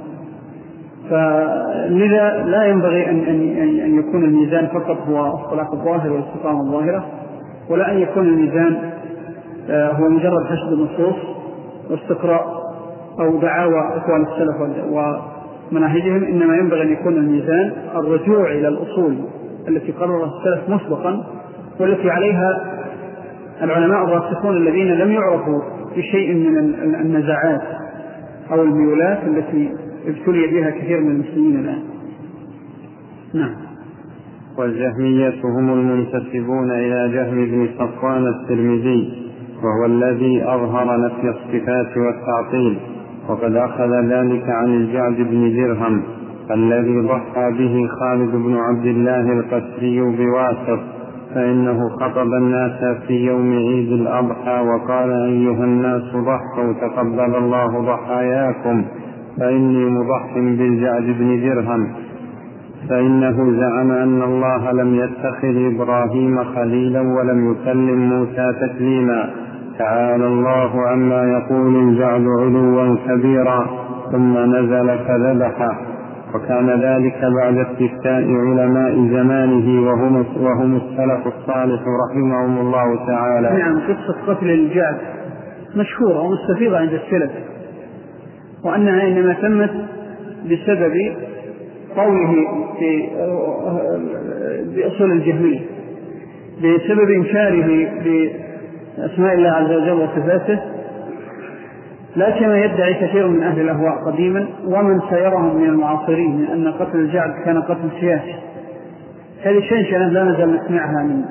فلذا لا ينبغي أن, أن, أن يكون الميزان فقط هو الصلاح الظاهر والاستقامة الظاهرة، ولا أن يكون الميزان هو مجرد حشد النصوص واستقراء أو دعاوى أقوال السلف ومناهجهم، إنما ينبغي أن يكون الميزان الرجوع إلى الأصول التي قررها السلف مسبقا، والتي عليها العلماء الراسخون الذين لم يعرفوا بشيء من النزاعات أو الميولات التي ابتلي بها كثير من المسلمين الآن. نعم. والجهمية هم المنتسبون إلى جهم بن صفوان الترمذي، وهو الذي أظهر نفي الصفات والتعطيل، وقد أخذ ذلك عن الجعد بن درهم الذي ضحى به خالد بن عبد الله القسري بواسط، فإنه خطب الناس في يوم عيد الأضحى وقال: أيها الناس ضحوا تقبل الله ضحاياكم، فإني مضح بالجعد بن درهم، فإنه زعم أن الله لم يتخذ إبراهيم خليلا ولم يكلم موسى تكليما، تعالى الله عما يقول الجعد علوا كبيرا، ثم نزل فذبح. وكان ذلك بعد استفتاء علماء زمانه وهم, وهم السلف الصالح رحمهم الله تعالى. نعم، قصة قتل الجعد مشهورة ومستفيضة عند السلف، وأنها إنما تمت بسبب قوله في بأصول الجهمية، بسبب إنكاره بأسماء الله عز وجل وصفاته، لا كما يدعي كثير من أهل الأهواء قديما ومن سيرهم من المعاصرين من أن قتل الجعد كان قتل سياسي. هذه شنشنة لا نزال نسمعها من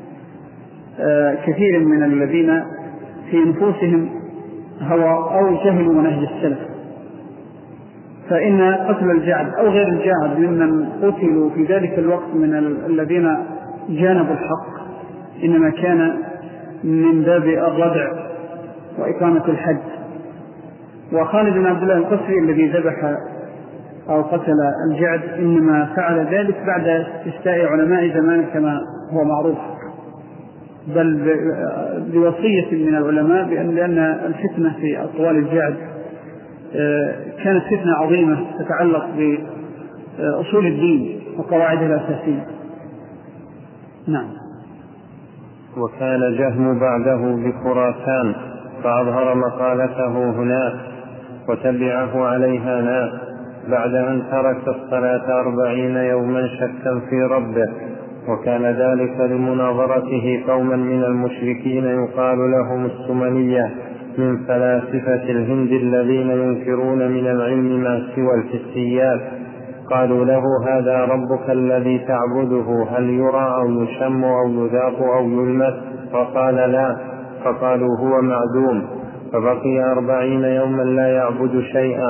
كثير من الذين في نفوسهم هوى أو جهلوا منهج السلف. فإن قتل الجعد أو غير الجعد ممن قتلوا في ذلك الوقت من الذين جانبوا الحق إنما كان من باب الردع وإقامة الحد. وخالد بن عبد الله القسري الذي ذبح أو قتل الجعد إنما فعل ذلك بعد استفتاء علماء زمان كما هو معروف، بل بوصية من العلماء بأن لأن الفتنة في أطوال الجعد كانت فتنة عظيمة تتعلق بأصول الدين وقواعده الأساسية. نعم. وكان جهم بعده بخراسان فأظهر مقالته هناك وتبعه عليها ناس بعد أن ترك الصلاة أربعين يوما شكا في ربه، وكان ذلك لمناظرته قوما من المشركين يقال لهم السمنية من فلاسفة الهند الذين ينكرون من العلم ما سوى الحسيات. قالوا له: هذا ربك الذي تعبده، هل يرى أو يشم أو يذاق أو يلمس؟ فقال: لا. فقالوا: هو معدوم. فبقي أربعين يوما لا يعبد شيئا،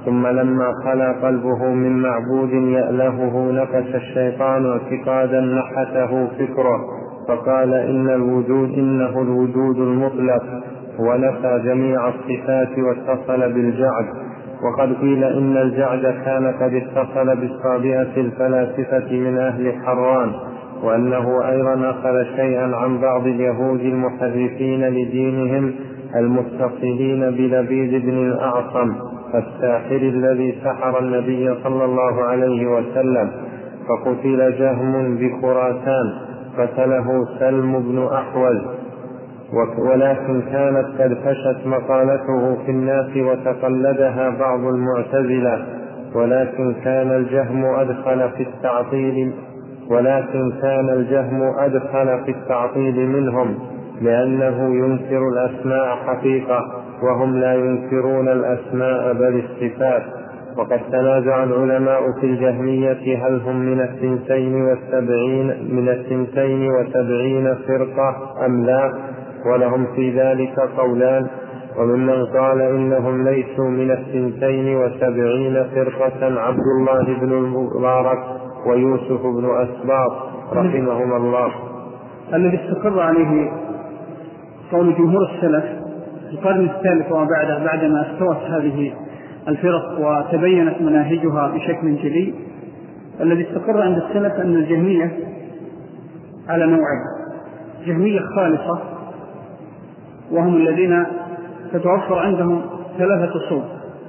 ثم لما خلا قلبه من معبود يألهه نقش الشيطان اعتقادا نحته فكره فقال إن الوجود إنه الوجود المطلق، ونفى جميع الصفات واتصل بالجعد. وقد قيل إن الجعد كان قد اتصل بالصابئة الفلاسفة من أهل حران، وأنه أيضا أخذ شيئا عن بعض اليهود المحرفين لدينهم المتصلين بلبيد بن الأعصم الساحر الذي سحر النبي صلى الله عليه وسلم، فقتل جهم بخراسان قتله سلم بن أحول. ولكن كانت قد فشت مقالته في الناس وتقلدها بعض المعتزلة، ولكن كان الجهم أدخل في التعطيل ولكن كان الجهم أدخل في التعطيل منهم، لأنه ينكر الأسماء حقيقة وهم لا ينكرون الأسماء بل الصفات. وقد تنازع العلماء في الجهمية هل هم من الثنتين والسبعين من الثنتين وسبعين فرقة أم لا، ولهم في ذلك قولان. وممن قال إنهم ليسوا من الثنتين وسبعين فرقة عبد الله بن المبارك ويوسف بن أسباط رحمهما الله. الذي استقر عليه قول جمهور السلف في القرن الثالث وبعده بعدما استوت هذه الفرق وتبينت مناهجها بشكل جلي، الذي استقر عند السلف أن الجهمية على نوعين: جهمية خالصة وهم الذين تتوفر عندهم ثلاثة أصول: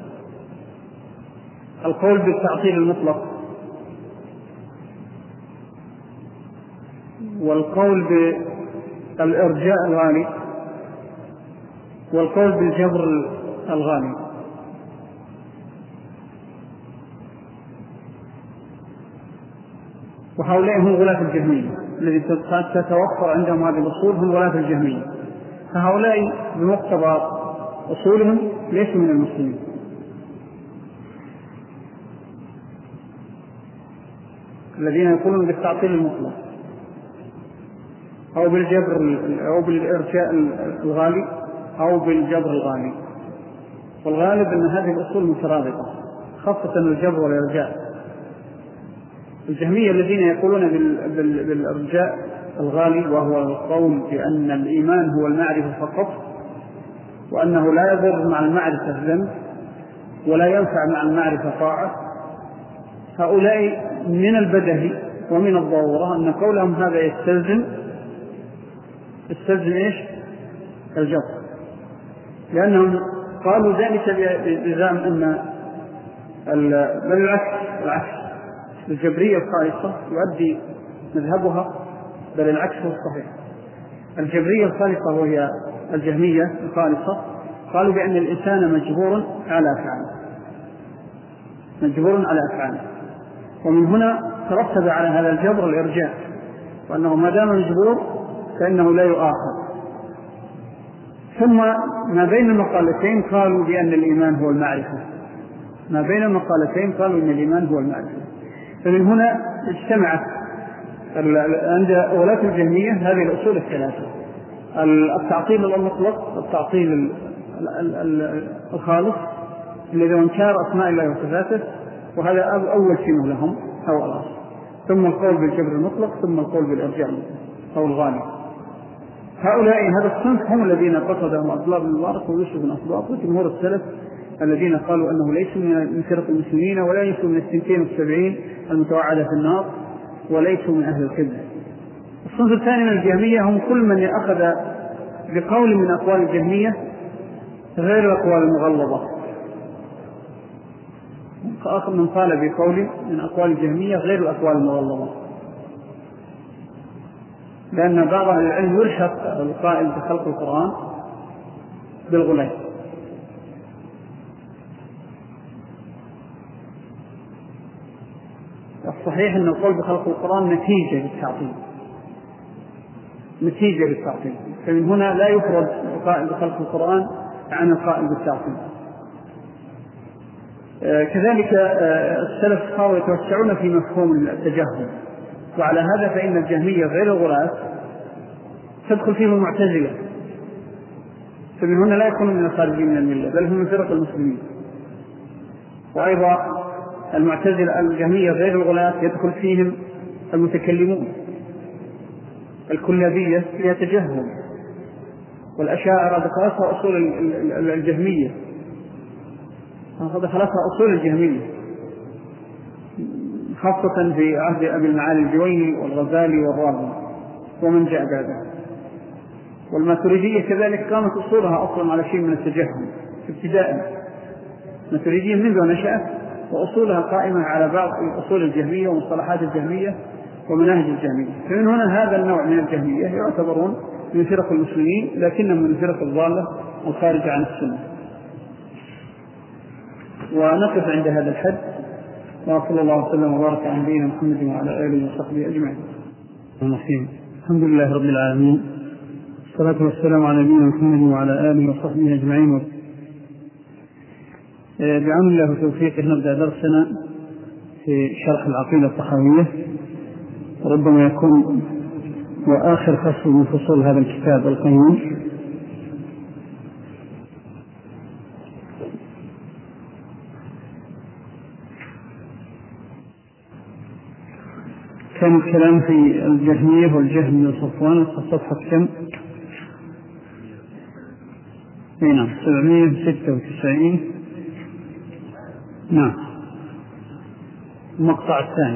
القول بالتعطيل المطلق، والقول بالإرجاء الغالي، والقول بالجبر الغالي. وهؤلاء هم غلاة الجهمية الذي تتوفر عندهم هذه الأصول، هم غلاة الجهمية. فهؤلاء بمقتضى أصولهم ليسوا من المسلمين. الذين يقولون بالتعطيل المطلق أو بالجبر أو بالإرجاء الغالي أو بالجبر الغالي، والغالب أن هذه الأصول مترابطة، خاصة الجبر والإرجاء. الجهمية الذين يقولون بالإرجاء الغالي، وهو القول بأن الإيمان هو المعرفة فقط، وأنه لا يضر مع المعرفة ذنب ولا ينفع مع المعرفة طاعة، هؤلاء من البدهي ومن الضرورة أن قولهم هذا يستلزم يستلزم إيش؟ الجبر، لأنهم قالوا ذلك بزعم أن بل العكس العكس الجبرية الخالصة يؤدي مذهبها، بل العكس هو الصحيح. الجبرية الخالصة وهي الجهمية الخالصة قالوا بأن الإنسان مجبور على أفعاله، مجبور على أفعاله، ومن هنا ترتب على هذا الجبر الإرجاء، وأنه ما دام مجبور فإنه لا يؤاخذ. ثم ما بين المقالتين قالوا بأن الإيمان هو المعرفة، ما بين المقالتين قالوا أن الإيمان هو المعرفة. فمن هنا اجتمعت عند ولاة الجهمية هذه الأصول الثلاثة: التعطيل المطلق، التعطيل الخالص الذي انكار أسماء الله وصفاته، وهذا أول شيء لهم أو الأصل، ثم القول بالجبر المطلق، ثم القول بالإرجاء أو الغالي. هؤلاء هذا الصنف هم الذين قصدهم عبد الله بن المبارك ويوسف بن أسباط وجمهور السلف الذين قالوا أنه ليسوا من فرق المسلمين ولا ليسوا من السنتين والسبعين المتوعدة في النار وليسوا من أهل القبلة. الصنف الثاني من الجهمية هم كل من أخذ بقول من أقوال الجهمية غير الأقوال المغلظة، من قال بقول من أقوال الجهمية غير الأقوال المغلظة، لأن بعض أهل العلم يلحق القائل بخلق القرآن بالغلاة. الصحيح أن القول بخلق القرآن نتيجة للتعطيل، نتيجة للتعطيل، فمن هنا لا يفرد القائل بخلق القرآن عن القائل بالتعطيل. كذلك السلف صاروا يتوسعون في مفهوم التجهم، وعلى هذا فإن الجهمية غير الغلاة تدخل فيهم المعتزلة، فمن هنا لا يكونون من الخارجين من الملة بل هم من فرق المسلمين. وأيضا المعتزلة الجهمية غير الغلاة يدخل فيهم المتكلمون، الكلابية فيها تجهم، والأشاعرة دخلتها أصول الجهمية، دخلتها أصول الجهمية خاصة في عهد أبي المعالي الجويني والغزالي والرازي ومن جاء بعده. والماتريدية كذلك كانت أصولها أصلا على شيء من التجهم ابتداء، الماتريدية منذ نشأت وأصولها قائمة على بعض أصول الجهمية ومصطلحات الجهمية ومناهج الجهمية. فمن هنا هذا النوع من الجهمية يعتبرون من فرق المسلمين لكنهم من فرق الضالة الخارجة عن السنة. ونقف عند هذا الحد، وصلى الله وسلم وبارك على نبينا محمد وعلى آله وصحبه أجمعين. الحمد لله رب العالمين، الصلاة والسلام على نبينا محمد وعلى آله وصحبه أجمعين. بعون الله وتوفيقه نبدأ درسنا في شرح العقيدة الطحاوية، ربما يكون وآخر فصل من فصول هذا الكتاب القيم. كان الكلام في الجهمية والجهم من صفوان في صفحة كم؟ نعم سبعمائة وستة وتسعين. نعم المقطع الثاني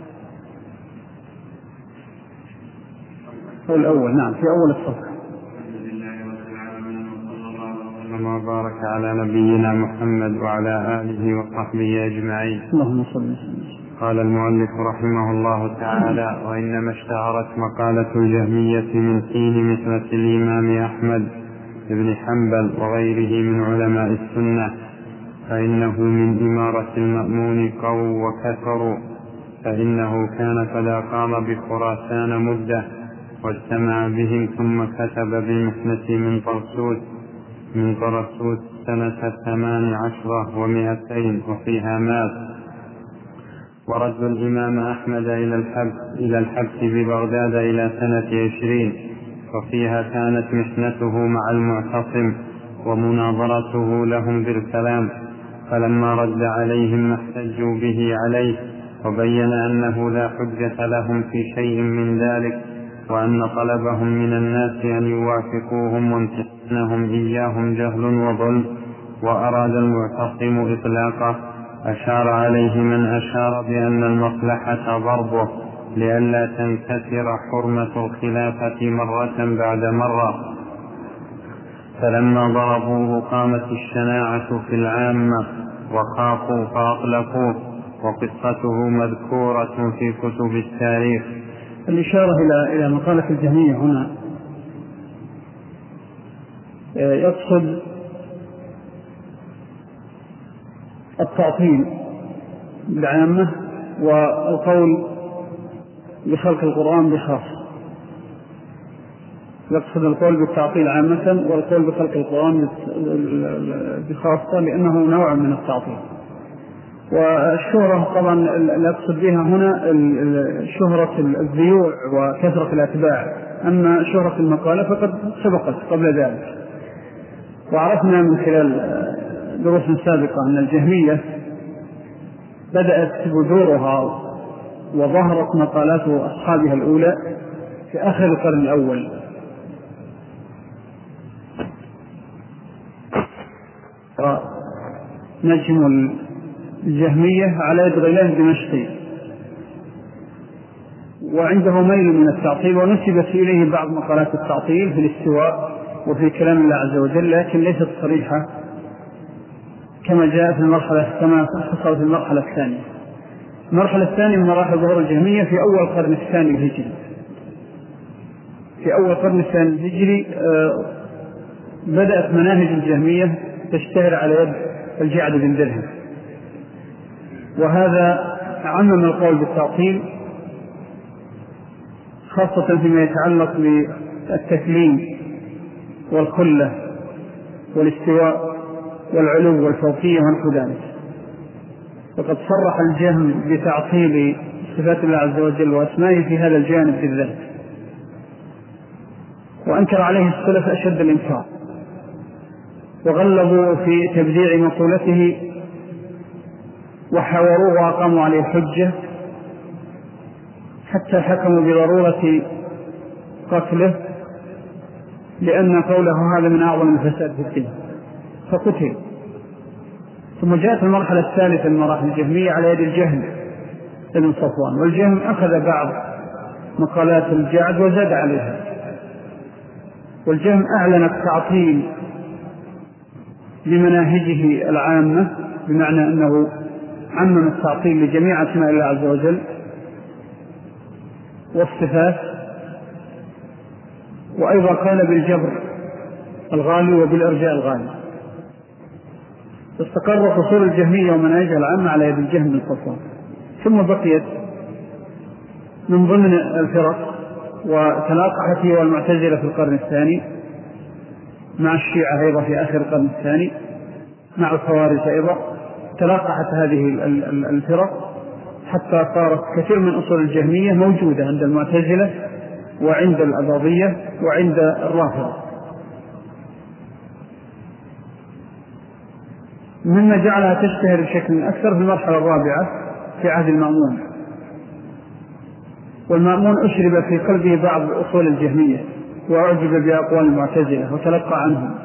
هو الأول. نعم في أول الصفحة. الحمد لله رب العالمين، وصلى الله وسلم وبارك على نبينا محمد وعلى آله وصحبه أجمعين. اللهم صل وسلم. قال المؤلف رحمه الله تعالى: وإنما اشتهرت مقالة الجهمية من حين مثل الإمام أحمد بن حنبل وغيره من علماء السنة، فإنه من إمارة المأمون قووا وكثروا، فإنه كان قد أقام بخراسان مدة واجتمع بهم، ثم كتب بالمحنة من طرسوس من طرسوس سنة ثمان عشرة ومئتين وفيها مات. ورد الإمام أحمد إلى الحبس إلى الحبس ببغداد إلى سنة عشرين، وفيها كانت محنته مع المعتصم ومناظرته لهم بالكلام، فلما رد عليهم ما احتجوا به عليه، وبين أنه لا حجة لهم في شيء من ذلك، وأن طلبهم من الناس أن يوافقوهم وامتحانهم إياهم جهل وظلم، وأراد المعتصم إطلاقه، أشار عليه من أشار بأن المصلحة ضربه لئلا تنكسر حرمة الخلافة مرة بعد مرة. فلما ضربوه قامت الشناعة في العامة وخافوا فأطلقوه، وقصته مذكورة في كتب التاريخ. الإشارة إلى إلى مقالة الجهمية هنا يقصد التعطيل بالعامة والقول بخلق القرآن بخاصة. يقصد القول بالتعطيل عامة والقول بخلق القرآن بخاصة، لأنه نوع من التعطيل. والشهرة طبعا يقصد بها هنا شهرة الذيوع وكثرة الأتباع، أما شهرة المقالة فقد سبقت قبل ذلك. وعرفنا من خلال دروس سابقة أن الجهمية بدأت بذورها وظهرت مقالات أصحابها الأولى في آخر القرن الأول، نجم الجهمية على يد غيلان الدمشقي، وعنده ميل من التعطيل، ونسبت إليه بعض مقالات التعطيل في الاستواء وفي كلام الله عز وجل، لكن ليست صريحة كما جاء في المرحلة كما حصل في المرحلة الثانية. المرحلة الثانية من مراحل ظهور الجهمية في أول القرن الثاني الهجري. في أول القرن الثاني الهجري بدأت مناهج الجهمية تشتهر على يد الجعد بن درهم، وهذا عمم القول بالتعطيل خاصة فيما يتعلق بالتكليم والخلة والاستواء والعلو والفوقية ونحو ذلك. وقد صرح الجهم بتعطيل صفات الله عز وجل وأسمائه في هذا الجانب بالذات، وأنكر عليه السلف أشد الإنكار، وغلظوا في تبديع مقولته وحاوروه وأقاموا عليه الحجة حتى حكموا بضرورة قتله، لأن قوله هذا من أعظم الفساد في الدين، فقتل. ثم جاءت المرحلة الثالثة من مراحل الجهمية على يد الجهم بن صفوان، والجهم أخذ بعض مقالات الجعد وزاد عليها، والجهم أعلن التعطيل لمناهجه العامة، بمعنى أنه عمم التعطيل لجميع أسماء الله عز وجل والصفات، وأيضا قال بالجبر الغالي وبالإرجاء الغالي. استقر فصول الجهمية ومناهجها العامة على يد الجهم بن صفوان. ثم بقيت من ضمن الفرق وتلاقحت هي والمعتزلة في القرن الثاني، مع الشيعة أيضا في آخر القرن الثاني، مع الخوارج أيضا تلاقحت هذه الفرق حتى صارت كثير من أصول الجهمية موجودة عند المعتزلة وعند الأباضية وعند الرافضة. مما جعلها تشتهر بشكل أكثر في المرحلة الرابعة في عهد المأمون، والمأمون أشرب في قلبه بعض أصول الجهمية وأعجب بأقوال المعتزلة وتلقى عنهم،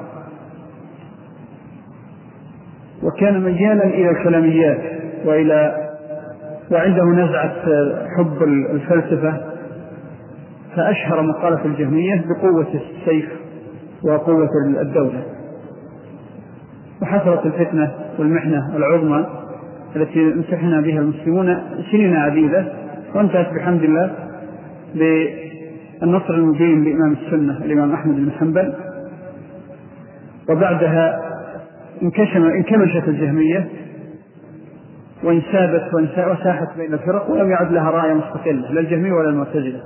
وكان مجالا إلى الكلاميات وإلى وعنده نزعة حب الفلسفة، فأشهر مقالة الجهمية بقوة السيف وقوة الدولة، وحصلت الفتنة والمحنة العظمى التي امتحنا بها المسلمون سنين عديدة، وانتهت بحمد الله بالنصر المبين لإمام السنة الإمام أحمد بن حنبل. وبعدها انكمشت الجهمية وانسابت وساحت بين الفرق، ولم يعد لها راية مستقلة، لا الجهمية ولا المعتزلة،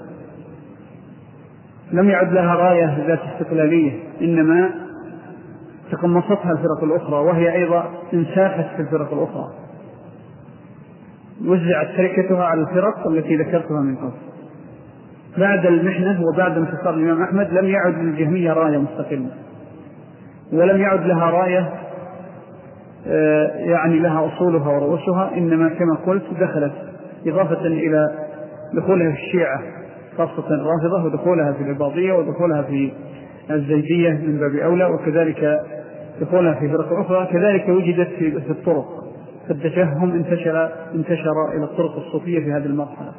لم يعد لها راية ذات استقلالية، إنما تقمصتها الفرق الأخرى، وهي أيضا انساخت في الفرق الأخرى، وزعت تركتها على الفرق التي ذكرتها من قبل. بعد المحنة وبعد انتصار الإمام أحمد لم يعد للجهمية راية مستقلة، ولم يعد لها راية يعني لها أصولها ورؤوسها، إنما كما قلت دخلت إضافة إلى دخولها في الشيعة خاصة الرافضة، ودخولها في العباضية، ودخولها في الزيدية من باب أولى، وكذلك دخولها في فرق أخرى، كذلك وجدت في الطرق، فالتجهم انتشر, انتشر إلى الطرق الصوفية في هذه المرحلة.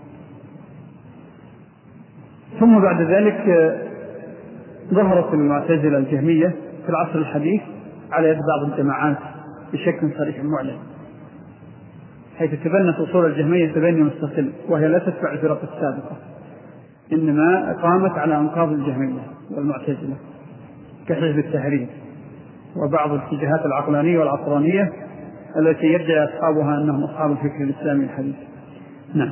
ثم بعد ذلك ظهرت المعتزلة الجهمية في العصر الحديث على يد بعض الجماعات بشكل صريح معلن، حيث تبنت أصول الجهمية تبني مستقل، وهي لا تتبع الفرق السابقة، إنما قامت على أنقاض الجهمية والمعتزلة كحزب التحرير وبعض الاتجاهات العقلانية والعصرانية التي يدعي أصحابها أنهم أصحاب الفكر الإسلامي الحديث. نعم.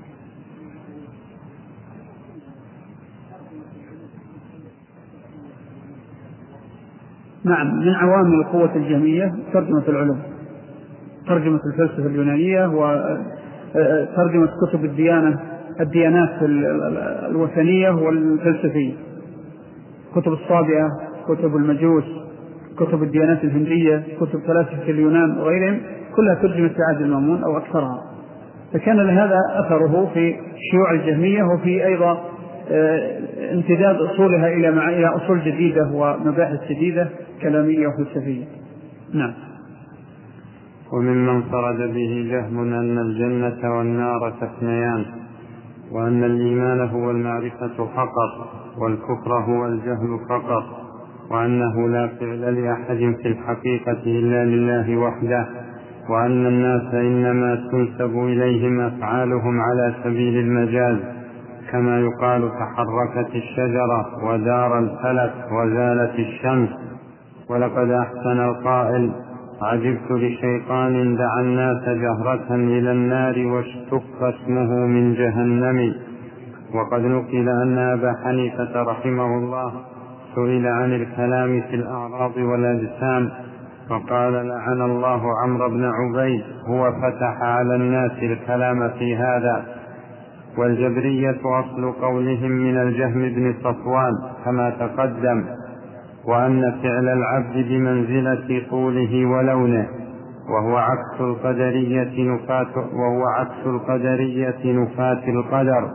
نعم، من عوامل قوة الجهمية ترجمة العلوم، ترجمة الفلسفة اليونانية، وترجمة كتب الديانة الديانات الوثنية والفلسفية، كتب الصابئة، كتب المجوس، كتب الديانات الهندية، كتب فلاسفة اليونان وغيرهم، كلها ترجمت في عهد المأمون أو أكثرها، فكان لهذا أثره في شيوع الجهمية، وفي أيضا امتداد أصولها إلى أصول جديدة ومباحث جديدة كلامية وفلسفية. نعم. وممن انفرد به جهم أن الجنة والنار تثنيان، وأن الإيمان هو المعرفة فقط، والكفر هو الجهل فقط، وأنه لا فعل لأحد في الحقيقة إلا لله وحده، وأن الناس إنما تنسب إليهم أفعالهم على سبيل المجاز، كما يقال تحركت الشجرة ودار الفلك وزالت الشمس. ولقد أحسن القائل: عجبت لشيطان دعا الناس جهرة إلى النار واشتق اسمه من جهنم. وقد نقل أن أبا حنيفة رحمه الله سئل عن الكلام في الأعراض والأجسام فقال: لعن الله عمرو بن عبيد، هو فتح على الناس الكلام في هذا. والجبرية أصل قولهم من الجهم بن صفوان كما تقدم، وأن فعل العبد بمنزلة طوله ولونه، وهو عكس القدرية نفاة وهو عكس القدرية نفاة القدر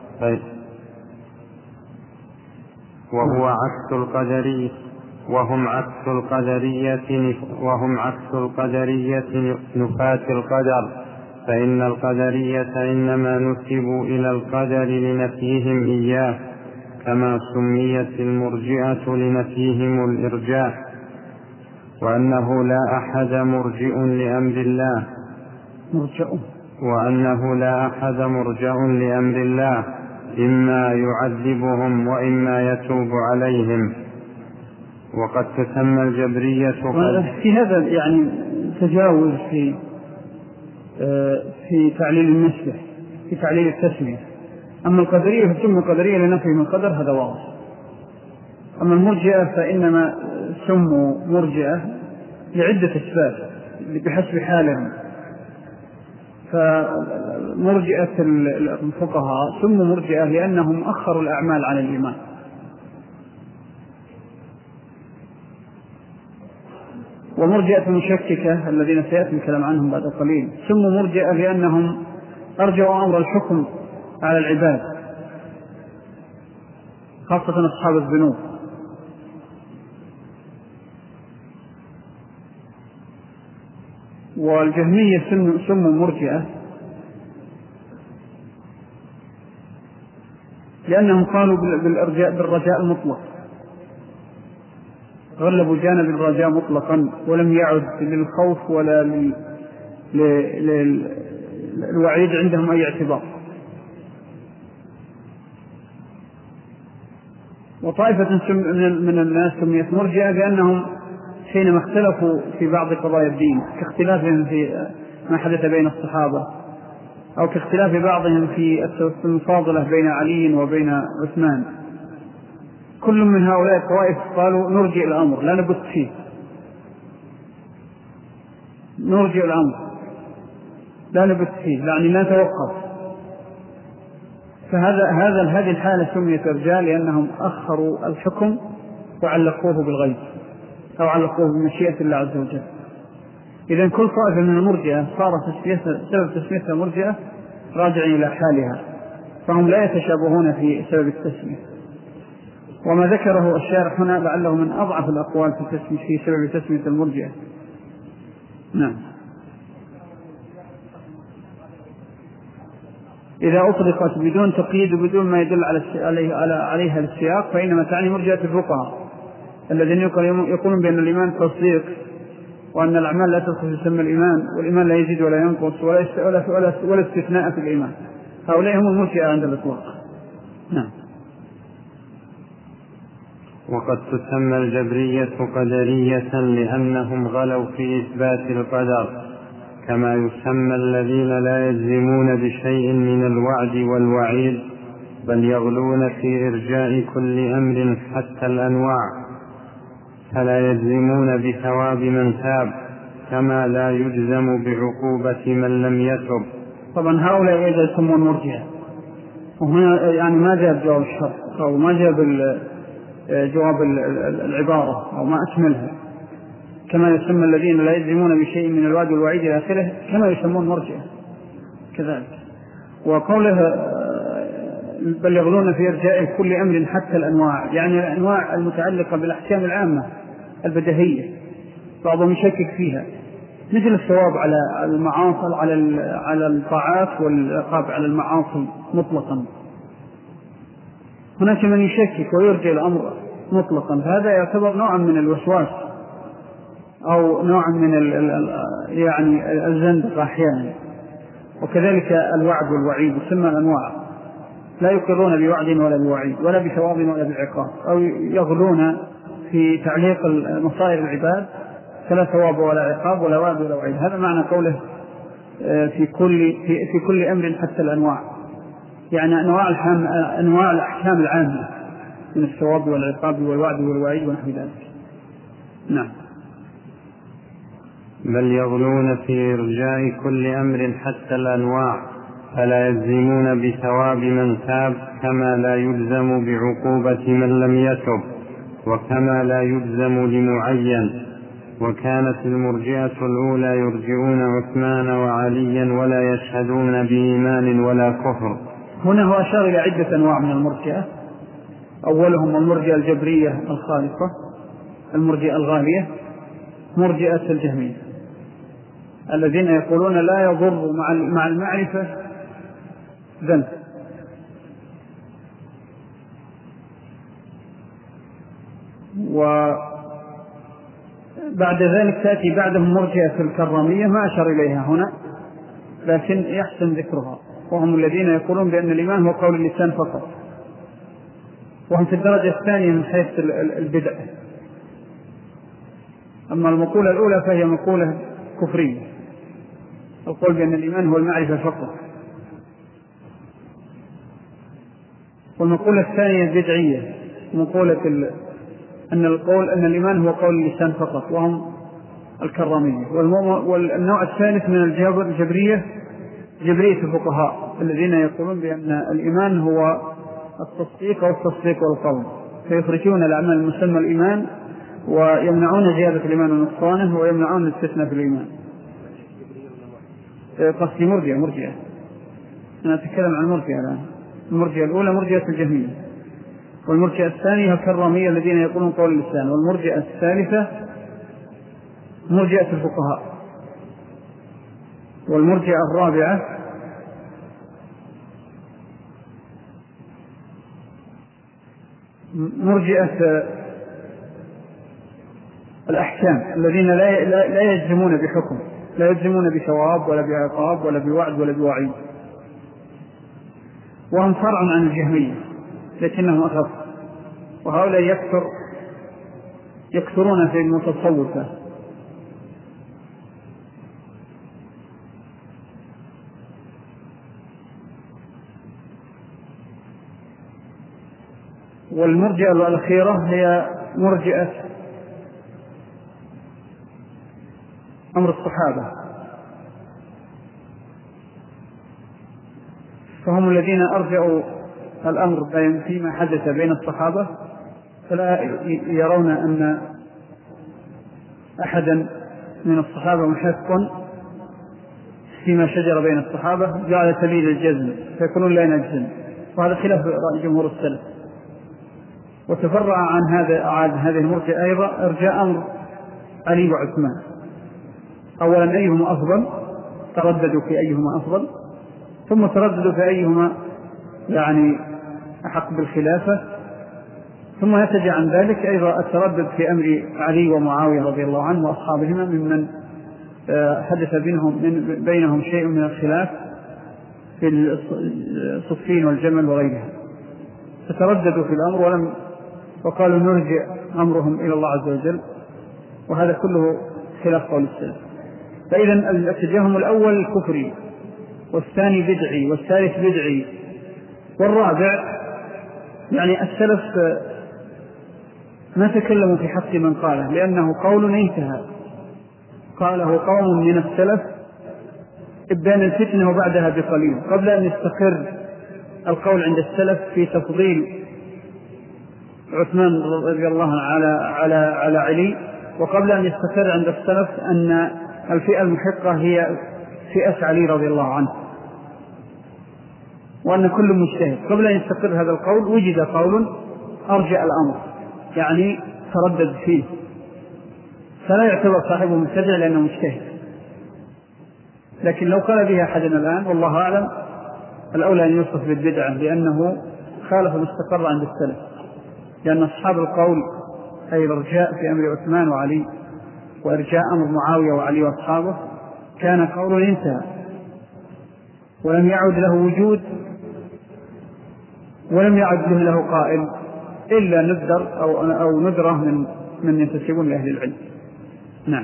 وهو عكس القدرية وهم عكس القدرية وهم عكس القدرية نفاة القدر، فإن القدرية إنما نسبوا إلى القدر لنفيهم إياه، كما سميت المرجئة لنفيهم الإرجاء، وأنه لا أحد مرجئ لأمر الله مرجئ وأنه لا أحد مرجئ لأمر الله، إما يعذبهم وإما يتوب عليهم. وقد تسمى الجبرية في هذا يعني تجاوز في في تعليل النسبة في تعليل التسمية. أما القدرية فسموا قدرية لنفيهم القدر، هذا واضح. أما المرجئة فإنما سموا مرجئة لعدة أسباب بحسب حالهم. فمرجئة الفقهاء سموا مرجئة لأنهم أخروا الأعمال عن الإيمان، ومرجئة المشككة الذين سيأتي الكلام عنهم بعد قليل سموا مرجئة لأنهم أرجعوا أمر الحكم على العباد، خاصة أصحاب الذنوب. والجهمية سموا مرجئة لأنهم قالوا بالرجاء بالرجاء المطلق، غلبوا جانب الرجاء مطلقا ولم يعد للخوف ولا للوعيد عندهم أي اعتبار. وطائفة من الناس سميت مرجئة لأنهم حينما اختلفوا في بعض قضايا الدين كاختلافهم في ما حدث بين الصحابة، أو كاختلاف بعضهم في المفاضلة بين علي وبين عثمان، كل من هؤلاء الطوائف قالوا نرجئ الأمر لا نبت فيه، نرجئ الأمر لا نبت فيه يعني لا توقف. فهذا هذا هذه الحالة سميت إرجاء لأنهم أخروا الحكم وعلقوه بالغيب أو علقوه بمشيئة الله عز وجل. إذن كل طائفة من المرجئة صارت سبب تسميتها مرجئة راجع إلى حالها، فهم لا يتشابهون في سبب التسمية. وما ذكره الشارح هنا لعله من أضعف الأقوال في تسمية في سبب تسمية المرجئة. نعم. إذا أطلقت بدون تقييد وبدون ما يدل على عليها السياق فإنما تعني مرجئة الفقهاء الذين يقولون بأن الإيمان تصديق، وأن الأعمال لا تدخل في سم الإيمان، والإيمان لا يزيد ولا ينقص ولا استثناء في الإيمان. هؤلاء هم المرجئة عند الإطلاق. نعم. وقد تسمى الجبرية قدرية لأنهم غلوا في إثبات القدر، كما يسمى الذين لا يجزمون بشيء من الوعد والوعيد، بل يغلون في إرجاء كل أمر حتى الأنواع، فلا يجزمون بثواب من تاب، كما لا يجزم بعقوبة من لم يتب. طبعا هؤلاء إذا يسمون مرجئة، وهنا يعني ما جاب جواب الشرط أو ما جاب جواب العبارة أو ما أكملها، كما يسمى الذين لا يجزمون بشيء من الوعد والوعيد إلى آخره كما يسمون مرجئة كذلك. وقوله بل يغلون في إرجاء كل أمر حتى الأنواع، يعني الأنواع المتعلقة بالأحكام العامة البديهية بعضهم يشكك فيها، مثل الثواب على المعاصي على على الطاعات والعقاب على المعاصي مطلقا. هناك من يشكك ويرجع الأمر مطلقا، فهذا يعتبر نوعا من الوسواس أو نوعا من يعني الزندقة أحيانا. وكذلك الوعد والوعيد يسمى الأنواع، لا يقرون بوعد ولا بوعيد ولا بثواب ولا بعقاب، أو يغلون في تعليق مصائر العباد فلا ثواب ولا عقاب ولا وعد ولا وعيد. هذا معنى قوله في كل في, في كل أمر حتى الأنواع، يعني أنواع الحام أنواع الأحكام العامة من الثواب والعقاب والوعد والوعيد ونحو ذلك. نعم. بل يغلون في إرجاء كل أمر حتى الأنواع، فلا يجزمون بثواب من تاب، كما لا يجزم بعقوبة من لم يتب، وكما لا يجزم لمعين، وكانت المرجئة الأولى يرجئون عثمان وعليا ولا يشهدون بإيمان ولا كفر. هنا هو أشار إلى عدة أنواع من المرجئة. أولهم المرجئة الجبرية الخالصة، المرجئة الغالية، مرجئة الجهمية الذين يقولون لا يضر مع المعرفة ذنب. وبعد ذلك تأتي بعدهم مرجئة الكرامية ما أشار إليها هنا لكن يحسن ذكرها، وهم الذين يقولون بأن الإيمان هو قول اللسان فقط، وهم في الدرجة الثانية من حيث البدع. أما المقولة الأولى فهي مقولة كفرية، القول بأن الإيمان هو المعرفة فقط، والمقولة الثانية بدعية، مقولة أن القول أن الإيمان هو قول اللسان فقط، وهم الكرامية. والنوع الثالث من الجبر الجبرية جبرية الفقهاء الذين يقولون بأن الإيمان هو التصديق والتصديق والقول، فيخرجون الأعمال المسمى الإيمان ويمنعون زيادة الإيمان ونقصانه ويمنعون الاستثناء في الإيمان. قصدي مرجئة مرجئة أنا أتكلم عن مرجئة الآن. المرجئة الأولى مرجئة الجهمية، والمرجئة الثانية الكرامية الذين يقولون قول اللسان، والمرجئة الثالثة مرجئة الفقهاء، والمرجئة الرابعة مرجئة الأحكام الذين لا لا يجزمون بحكم، لا يجزمون بثواب ولا بعقاب ولا بوعد ولا بوعيد، وهم فرع عن الجهمية لكنهم أخف. وهؤلاء يكثر يكثرون في المتصوفة. والمرجئة الأخيرة هي مرجئة أمر الصحابة، فهم الذين أرجعوا الأمر فيما حدث بين الصحابة، فلا يرون أن أحدا من الصحابة محق فيما شجر بين الصحابة جعل سبيل الجزم، فيكونون لا نجزم، وهذا خلاف رأي جمهور السلف. وتفرع عن هذا عن هذه المرجئة أيضا إرجاء أمر علي وعثمان. أولا أيهما أفضل، ترددوا في أيهما أفضل، ثم ترددوا في أيهما يعني أحق بالخلافة، ثم نتج عن ذلك أيضا التردد في أمر علي ومعاوية رضي الله عنه وأصحابهما ممن حدث بينهم, من بينهم شيء من الخلاف في الصفين والجمل وغيرها، فترددوا في الأمر ولم وقالوا نرجع أمرهم إلى الله عز وجل، وهذا كله خلاف قول السلف. فإذا التجاهم الأول كفري، والثاني بدعي، والثالث بدعي، والرابع يعني السلف ما تكلموا في حق من قاله لأنه قول انتهى، قاله قوم من السلف إبان الفتنة وبعدها بقليل، قبل أن يستقر القول عند السلف في تفضيل عثمان رضي الله على على على علي، وقبل أن يستقر عند السلف أن الفئة المحقة هي فئة علي رضي الله عنه، وأن كل مجتهد. قبل أن يستقر هذا القول وجد قول أرجع الأمر يعني تردد فيه، فلا يعتبر صاحبه مبتدع لأنه مجتهد. لكن لو قال بها أحدنا الآن والله أعلم الأولى أن يوصف بالبدعة، لأنه خالف مستقر عند السلف، لأن أصحاب القول أي الإرجاء في أمر عثمان وعلي وإرجاء أمر معاوية وعلي وأصحابه كان قول انتهى ولم يعد له وجود ولم يعد له قائل إلا ندر أو, أو ندرة من من ينتسبون لأهل العلم. نعم.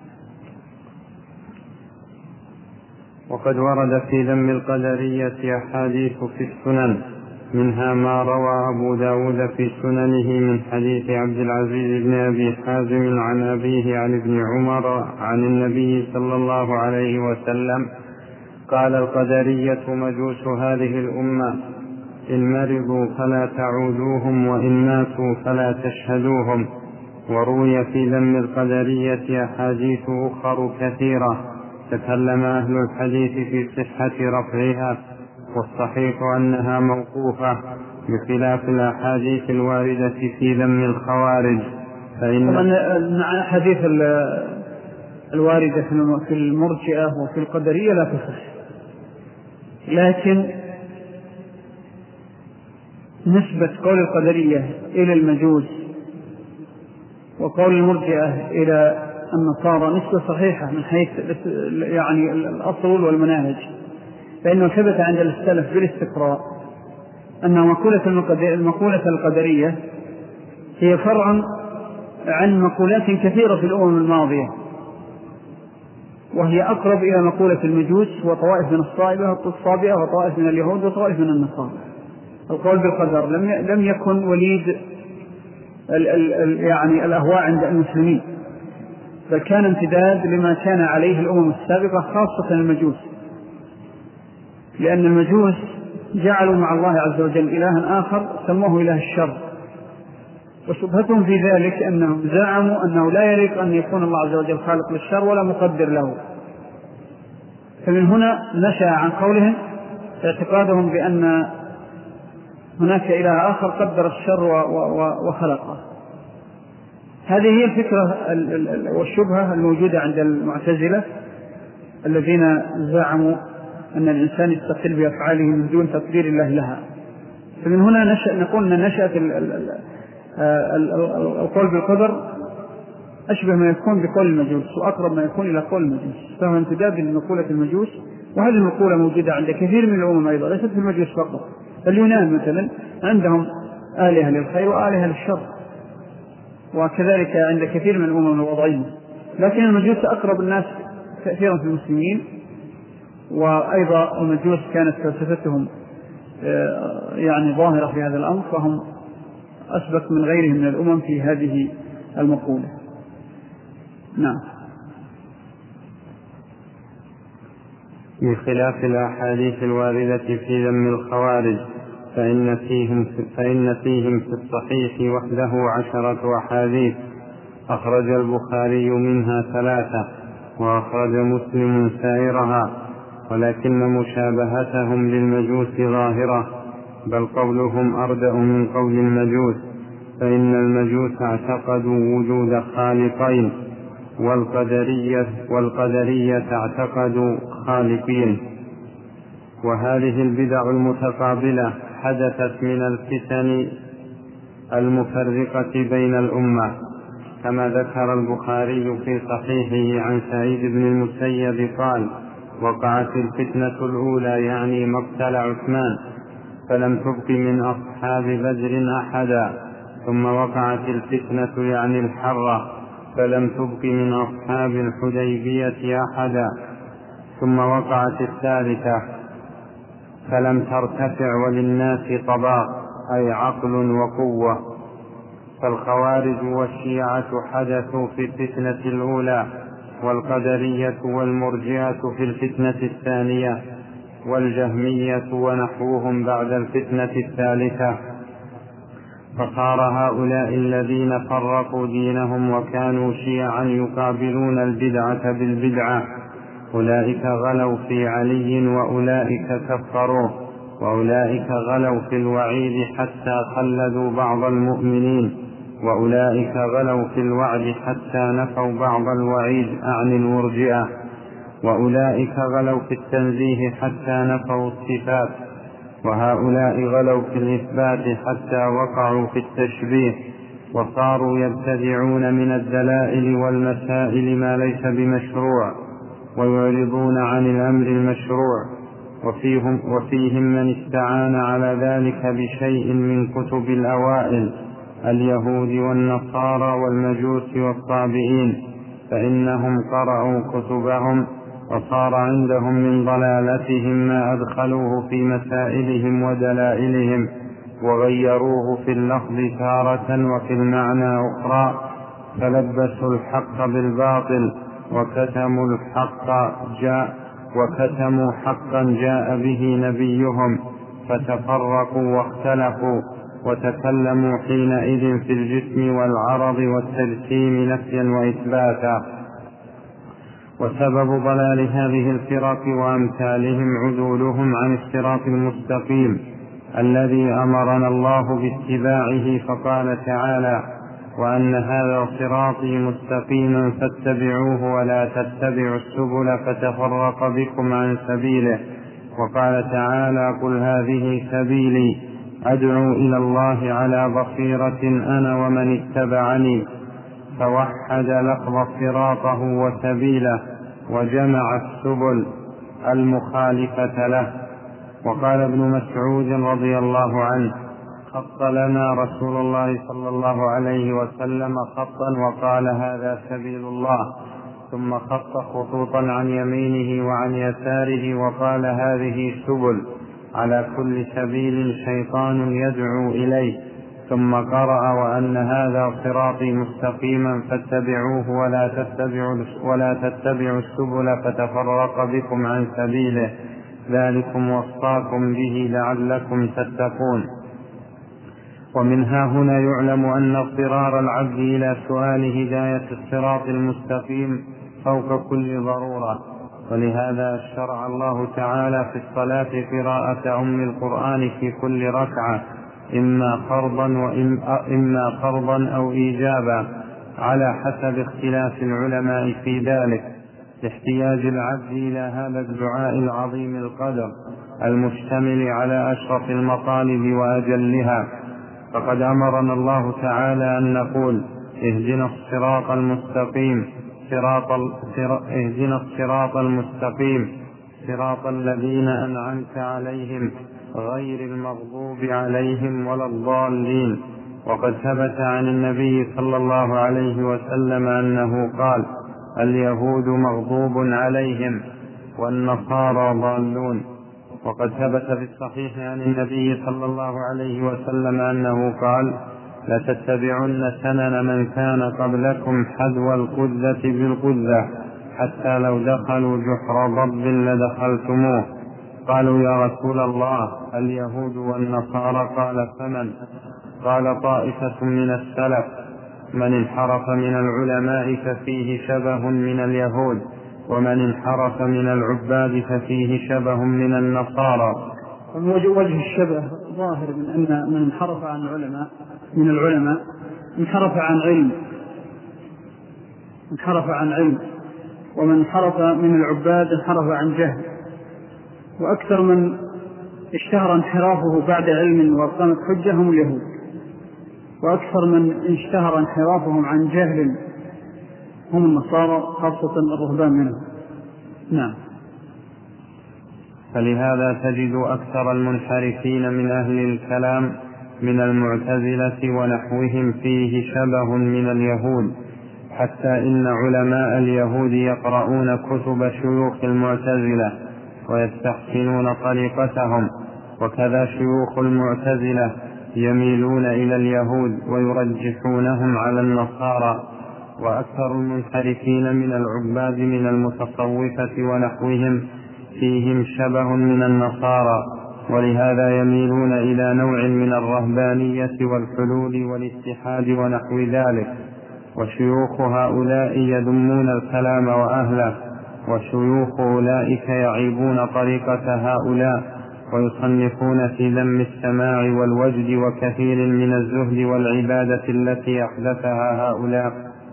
وقد ورد في ذم القدرية أحاديث في السنن، منها ما روى أبو داود في سننه من حديث عبد العزيز بن أبي حازم عن أبيه عن ابن عمر عن النبي صلى الله عليه وسلم قال: القدرية مجوس هذه الأمة، إن مرضوا فلا تعودوهم، وإن ماتوا فلا تشهدوهم، وروي في ذم القدرية أحاديث أخر كثيرة تكلم أهل الحديث في صحة رفعها، والصحيح أنها موقوفة بخلاف الأحاديث الواردة في ذم الخوارج. فإن مع الأحاديث الواردة في المرجئة وفي القدرية لا تصح، لكن نسبة قول القدرية إلى المجوس وقول المرجئة إلى النصارى نسبة صحيحة من حيث يعني الأصول والمناهج، فإنه ثبت عند السلف بالاستقراء أن المقولة القدرية هي فرع عن مقولات كثيرة في الأمم الماضية، وهي أقرب إلى مقولة المجوس وطوائف من الصابئة وطوائف من اليهود وطوائف من النصارى. القول بالقدر لم لم يكن وليد ال ال يعني الأهواء عند المسلمين، بل كان امتداد لما كان عليه الأمم السابقة خاصة المجوس، لأن المجوس جعلوا مع الله عز وجل إلها آخر سموه إله الشر، وشبهتهم في ذلك أنهم زعموا أنه لا يليق أن يكون الله عز وجل خالق للشر ولا مقدر له. فمن هنا نشأ عن قولهم اعتقادهم بأن هناك إله آخر قدر الشر وخلقه. هذه هي الفكرة والشبهة الموجودة عند المعتزلة الذين زعموا أن الإنسان يستقل بأفعاله من دون تقدير الله لها. فمن هنا نشأ نقول أن نشأت القول بالقدر أشبه ما يكون بقول المجوس وأقرب ما يكون إلى قول المجوس، فهو امتداد لمقولة المجوس، وهذه المقولة موجودة عند كثير من الأمم أيضا، ليست في المجوس فقط. اليونان مثلا عندهم آلهة للخير وآلهة للشر، وكذلك عند كثير من الأمم الوضعية، لكن المجوس أقرب الناس تأثيرا في المسلمين، وأيضا المجوس كانت فلسفتهم يعني ظاهرة في هذا الأمر، فهم أسبق من غيرهم من الأمم في هذه المقولة. نعم. بخلاف الأحاديث الواردة في ذم الخوارج فإن فيهم, فإن فيهم في الصحيح وحده عشرة أحاديث، أخرج البخاري منها ثلاثة وأخرج مسلم سائرها، ولكن مشابهتهم للمجوس ظاهرة، بل قولهم أردأ من قول المجوس، فإن المجوس اعتقدوا وجود خالقين، والقدرية, والقدرية اعتقدوا خالقين. وهذه البدع المتقابلة حدثت من الفتن المفرقة بين الأمة، كما ذكر البخاري في صحيحه عن سعيد بن المسيب قال: وقعت الفتنة الأولى يعني مقتل عثمان، فلم تبق من أصحاب بدر أحدا، ثم وقعت الفتنة يعني الحرة، فلم تبق من أصحاب الحديبية أحدا، ثم وقعت الثالثة فلم ترتفع وللناس طباق أي عقل وقوة. فالخوارج والشيعة حدثوا في الفتنة الأولى، والقدرية والمرجئة في الفتنة الثانية، والجهمية ونحوهم بعد الفتنة الثالثة. فصار هؤلاء الذين فرقوا دينهم وكانوا شيعا يقابلون البدعة بالبدعة، أولئك غلوا في علي وأولئك كفروه، وأولئك غلوا في الوعيد حتى خلدوا بعض المؤمنين، وأولئك غلوا في الوعد حتى نفوا بعض الوعيد عن المرجئة، وأولئك غلوا في التنزيه حتى نفوا الصفات، وهؤلاء غلوا في الإثبات حتى وقعوا في التشبيه، وصاروا يبتدعون من الدلائل والمسائل ما ليس بمشروع، ويعرضون عن الأمر المشروع. وفيهم, وفيهم من استعان على ذلك بشيء من كتب الأوائل اليهود والنصارى والمجوس والصابئين، فإنهم قرأوا كتبهم وصار عندهم من ضلالتهم ما أدخلوه في مسائلهم ودلائلهم، وغيروه في اللفظ تارة وفي المعنى أخرى، فلبسوا الحق بالباطل وكتموا الحق جاء وكتموا حقا جاء به نبيهم، فتفرقوا واختلفوا، وتكلموا حينئذ في الجسم والعرض والتجسيم نفيا وإثباتا. وسبب ضلال هذه الفرق وأمثالهم عدولهم عن الصراط المستقيم الذي أمرنا الله باتباعه، فقال تعالى: وأن هذا صراطي مستقيما فاتبعوه ولا تتبعوا السبل فتفرق بكم عن سبيله. وقال تعالى: قل هذه سبيلي أدعو إلى الله على بصيرة أنا ومن اتبعني، فوحد لفظ صراطه وسبيله وجمع السبل المخالفة له. وقال ابن مسعود رضي الله عنه: خط لنا رسول الله صلى الله عليه وسلم خطا وقال: هذا سبيل الله، ثم خط خطوطا عن يمينه وعن يساره وقال: هذه سبل، على كل سبيل شيطان يدعو إليه، ثم قرأ: وأن هذا صراطي مستقيما فاتبعوه ولا تتبعوا, ولا تتبعوا السبل فتفرق بكم عن سبيله، ذلكم وصاكم به لعلكم تتقون. ومن ها هنا يعلم أن اضطرار العبد إلى سؤال هداية الصراط المستقيم فوق كل ضرورة، ولهذا شرع الله تعالى في الصلاة قراءة أم القرآن في كل ركعة، إما فرضا وإما فرضا أو إيجابا، على حسب اختلاف العلماء في ذلك، لاحتياج العبد إلى هذا الدعاء العظيم القدر المشتمل على أشرف المطالب وأجلها. فقد أمرنا الله تعالى أن نقول: اهدنا الصراط المستقيم صراط اهدنا الصراط المستقيم صراط الذين أنعمت عليهم غير المغضوب عليهم ولا الضالين. وقد ثبت عن النبي صلى الله عليه وسلم أنه قال: اليهود مغضوب عليهم والنصارى ضالون. وقد ثبت في الصحيح عن النبي صلى الله عليه وسلم أنه قال: لتتبعن سنن من كان قبلكم حذو القذة بالقذة، حتى لو دخلوا جحر ضب لدخلتموه. قالوا: يا رسول الله، اليهود والنصارى؟ قال: فمن؟ قال: طائفة من السلف، من انحرف من العلماء ففيه شبه من اليهود، ومن انحرف من العباد ففيه شبه من النصارى. وجه الشبه ظاهر من أن من انحرف عن العلماء من العلماء انحرف عن علم انحرف عن علم ومن انحرف من العباد انحرف عن جهل. وأكثر من اشتهر انحرافه بعد علم وقامت حجة هم اليهود، وأكثر من اشتهر انحرافهم عن جهل هم النصارى، خاصة الرهبان منهم. نعم. فلهذا تجد أكثر المنحرفين من أهل الكلام من المعتزلة ونحوهم فيه شبه من اليهود، حتى إن علماء اليهود يقرؤون كتب شيوخ المعتزلة ويستحسنون طريقتهم، وكذا شيوخ المعتزلة يميلون إلى اليهود ويرجحونهم على النصارى. وأكثر المنحرفين من العباد من المتصوفة ونحوهم فيهم شبه من النصارى، ولهذا يميلون إلى نوع من الرهبانية والحلول والاتحاد ونحو ذلك. وشيوخ هؤلاء يذمون الكلام وأهله، وشيوخ أولئك يعيبون طريقة هؤلاء، ويصنفون في ذم السماع والوجد وكثير من الزهد والعبادة التي أحدثها هؤلاء.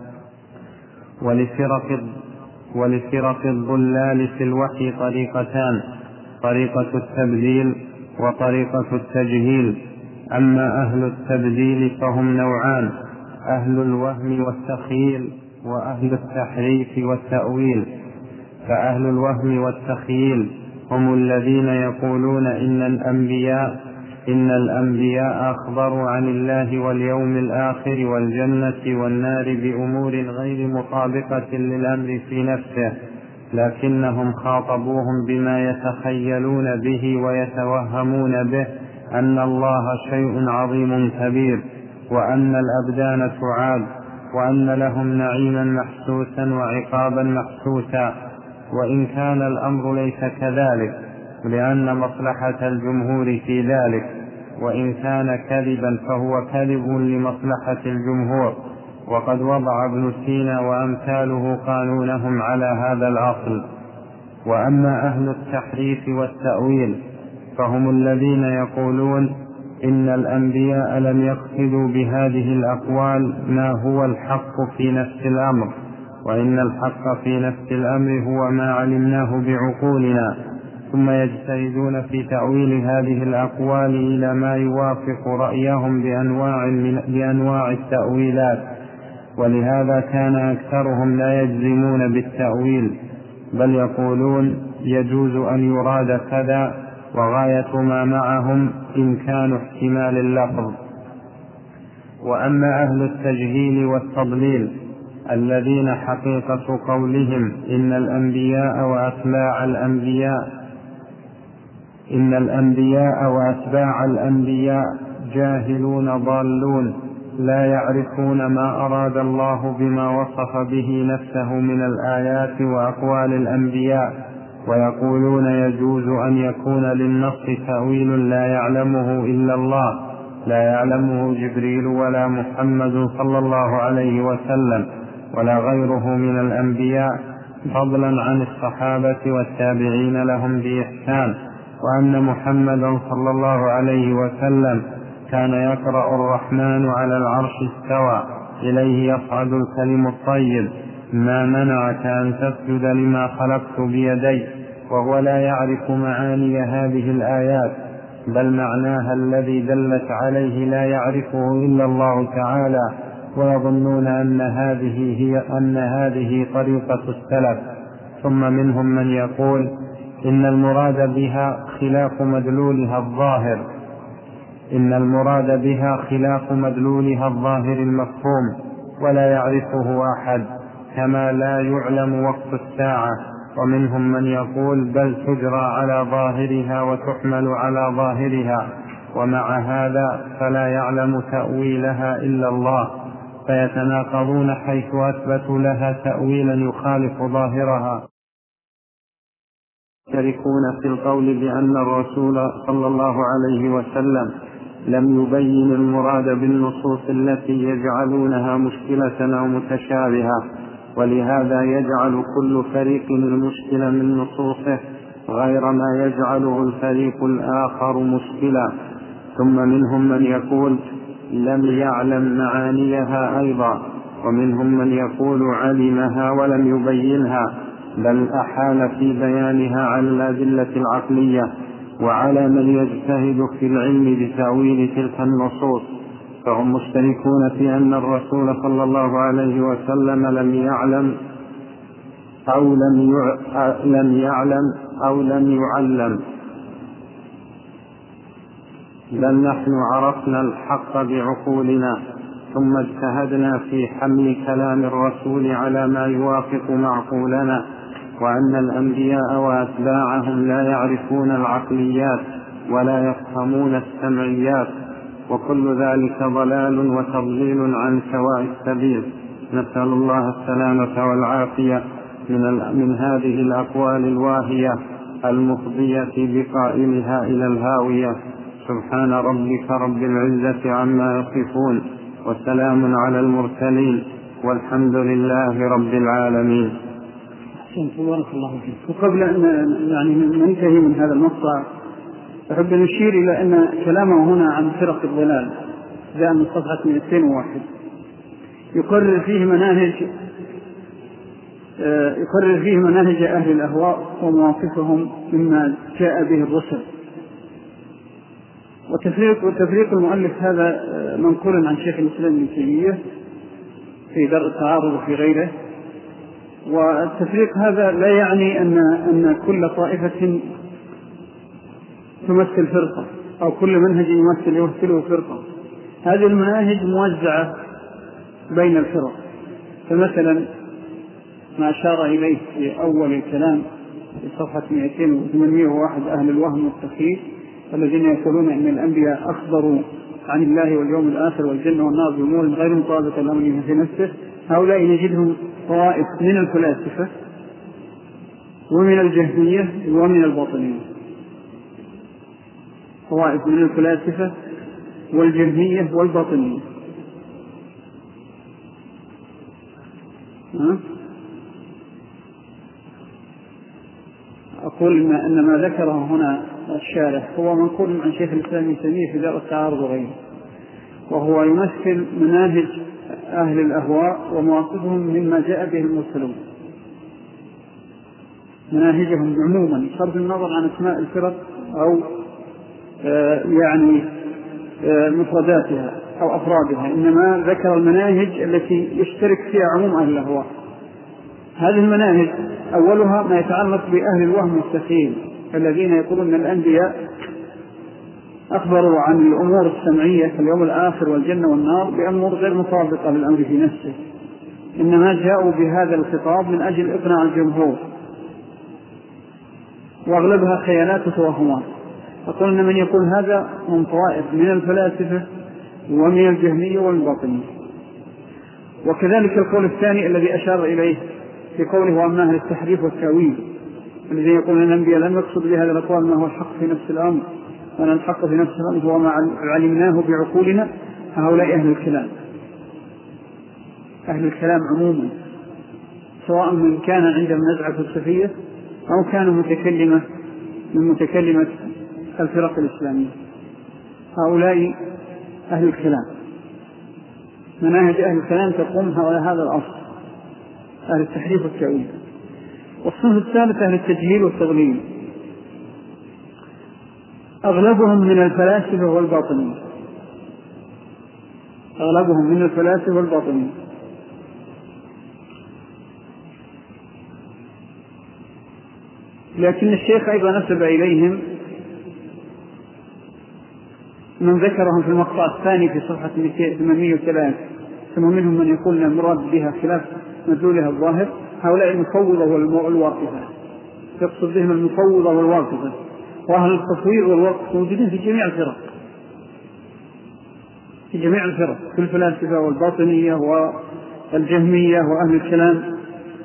ولفرق ولفرق الضلال في الوحي طريقتان: طريقة التبديل وطريقة التجهيل. أما أهل التبديل فهم نوعان: أهل الوهم والتخييل وأهل التحريف والتأويل. فأهل الوهم والتخييل هم الذين يقولون إن الأنبياء إن الأنبياء أخبروا عن الله واليوم الآخر والجنة والنار بأمور غير مطابقة للأمر في نفسه، لكنهم خاطبوهم بما يتخيلون به ويتوهمون به أن الله شيء عظيم كبير، وأن الأبدان تعاد، وأن لهم نعيما محسوسا وعقابا محسوسا، وإن كان الأمر ليس كذلك، لأن مصلحة الجمهور في ذلك. وإن كان كذبا فهو كذب لمصلحة الجمهور، وقد وضع ابن سينا وأمثاله قانونهم على هذا الأصل. وأما أهل التحريف والتأويل فهم الذين يقولون إن الأنبياء لم يقصدوا بهذه الأقوال ما هو الحق في نفس الأمر، وإن الحق في نفس الأمر هو ما علمناه بعقولنا، ثم يجتهدون في تأويل هذه الأقوال إلى ما يوافق رأيهم بأنواع, من بأنواع التأويلات. ولهذا كان أكثرهم لا يجزمون بالتأويل، بل يقولون يجوز أن يراد كذا، وغاية ما معهم إمكان احتمال اللفظ. وأما أهل التجهيل والتضليل الذين حقيقة قولهم إن الأنبياء وأتباع الأنبياء إن الأنبياء وأتباع الأنبياء جاهلون ضالون لا يعرفون ما أراد الله بما وصف به نفسه من الآيات وأقوال الأنبياء، ويقولون يجوز أن يكون للنص تأويل لا يعلمه إلا الله، لا يعلمه جبريل ولا محمد صلى الله عليه وسلم ولا غيره من الأنبياء، فضلا عن الصحابة والتابعين لهم بإحسان، وأن محمدا صلى الله عليه وسلم كان يقرأ الرحمن على العرش استوى إليه يصعد الكلم الطيب ما منعك أن تسجد لما خلقت بيدي، وهو لا يعرف معاني هذه الآيات، بل معناها الذي دلت عليه لا يعرفه إلا الله تعالى، ويظنون أن هذه هي أن هذه طريقة السلف. ثم منهم من يقول إن المراد بها خلاف مدلولها الظاهر إن المراد بها خلاف مدلولها الظاهر المفهوم ولا يعرفه أحد، كما لا يعلم وقت الساعة. ومنهم من يقول بل تجرى على ظاهرها وتحمل على ظاهرها، ومع هذا فلا يعلم تأويلها إلا الله، فيتناقضون حيث أثبتوا لها تأويلا يخالف ظاهرها. يشتركون في القول بأن الرسول صلى الله عليه وسلم لم يبين المراد بالنصوص التي يجعلونها مشكلة أو متشابهة، ولهذا يجعل كل فريق المشكلة من نصوصه غير ما يجعله الفريق الآخر مشكلة. ثم منهم من يقول لم يعلم معانيها أيضا، ومنهم من يقول علمها ولم يبينها، بل أحال في بيانها على الأدلة العقلية وعلى من يجتهد في العلم بتأويل تلك النصوص. فهم مشتركون في أن الرسول صلى الله عليه وسلم لم يعلم أو لم لم يعلم أو لم يعلم، بل نحن عرفنا الحق بعقولنا ثم اجتهدنا في حمل كلام الرسول على ما يوافق معقولنا، وأن الأنبياء وأتباعهم لا يعرفون العقليات ولا يفهمون السمعيات، وكل ذلك ضلال وتضليل عن سواء السبيل. نسأل الله السلامة والعافية من, من هذه الأقوال الواهية المفضية بقائلها إلى الهاوية. سبحان ربك رب العزة عما يصفون، وسلام على المرسلين، والحمد لله رب العالمين. بارك الله فيك. وقبل أن يعني ننتهي من هذا المقطع أحب أن أشير إلى أن كلامه هنا عن فرق الضلال جاء من صفحة مئتين وواحد، يقرر فيه مناهج يقرر فيه مناهج أهل الأهواء ومواقفهم مما جاء به الرسل. وتفريق وتفريق المؤلف هذا منقول عن شيخ الإسلام ابن تيمية في درء التعارض وفي غيره. والتفريق هذا لا يعني أن أن كل طائفة تمثل فرقة أو كل منهج يمثل يمثله فرقة. هذه المناهج موزعة بين الفرق. فمثلا ما أشار إليه في أول الكلام في صفحة مئتين وثمانية وواحد أهل الوهم والتخييف الذين يقولون أن الأنبياء أخبروا عن الله واليوم الآخر والجنة والنار بأمور غير مطابقة لأمره في نفسه. هؤلاء نجدهم طوائف من الفلاسفة ومن الجهمية ومن الباطنية، طوائف من الفلاسفة والجهمية والباطنية. أقول إن ما ذكره هنا الشارح هو منقول عن شيخ الإسلام ابن تيمية في دار التعارض وغيره، وهو يمثل مناهج أهل الأهواء ومواقفهم مما جاء به المرسلون، مناهجهم عموما بصرف النظر عن أسماء الفرق أو آه يعني آه مفرداتها أو أفرادها، إنما ذكر المناهج التي يشترك فيها عموم أهل الأهواء. هذه المناهج أولها ما يتعلق بأهل الوهم والتخيل الذين يقولون أن الأنبياء أخبروا عن الأمور السمعية كاليوم الآخر والجنة والنار بأمور غير مطابقة للأمر في نفسه، إنما جاءوا بهذا الخطاب من أجل إقناع الجمهور، وأغلبها خيالات وتوهمات. أقول أن من يقول هذا من طوائف من الفلاسفة ومن الجهمية والباطنية. وكذلك القول الثاني الذي أشار إليه في قوله وأما أهل التحريف والتأويل الذين يقولون أن الأنبياء لم يقصد بهذا الأقوال ما هو الحق في نفس الأمر، وأن الحق في نفس الأمر هو ما علمناه بعقولنا، هؤلاء أهل الكلام. أهل الكلام عموما سواء من كان عندهم نزعة فلسفية أو كانوا متكلمة من متكلمة الفرق الإسلامية، هؤلاء أهل الكلام. مناهج أهل الكلام تقوم على هذا الأصل، أهل التحريف والتأويل. والصنف الثالث أهل التجهيل والتضليل، أغلبهم من الفلاسفة والباطنية، أغلبهم من الفلاسفة والباطنية. لكن الشيخ أيضا نسب إليهم من ذكرهم في المقطع الثاني في صفحة ثمانمائة وثلاثة، ثم منهم من يقول أن المراد بها خلاف مدلولها الظاهر، هؤلاء المفوضة والواقفة، يقصد بهم المفوضة والواقفة، وأهل التصوير والوقف موجودين في جميع الفرق، في جميع الفرق، في الفلاسفة والباطنية والجهمية وأهل الكلام.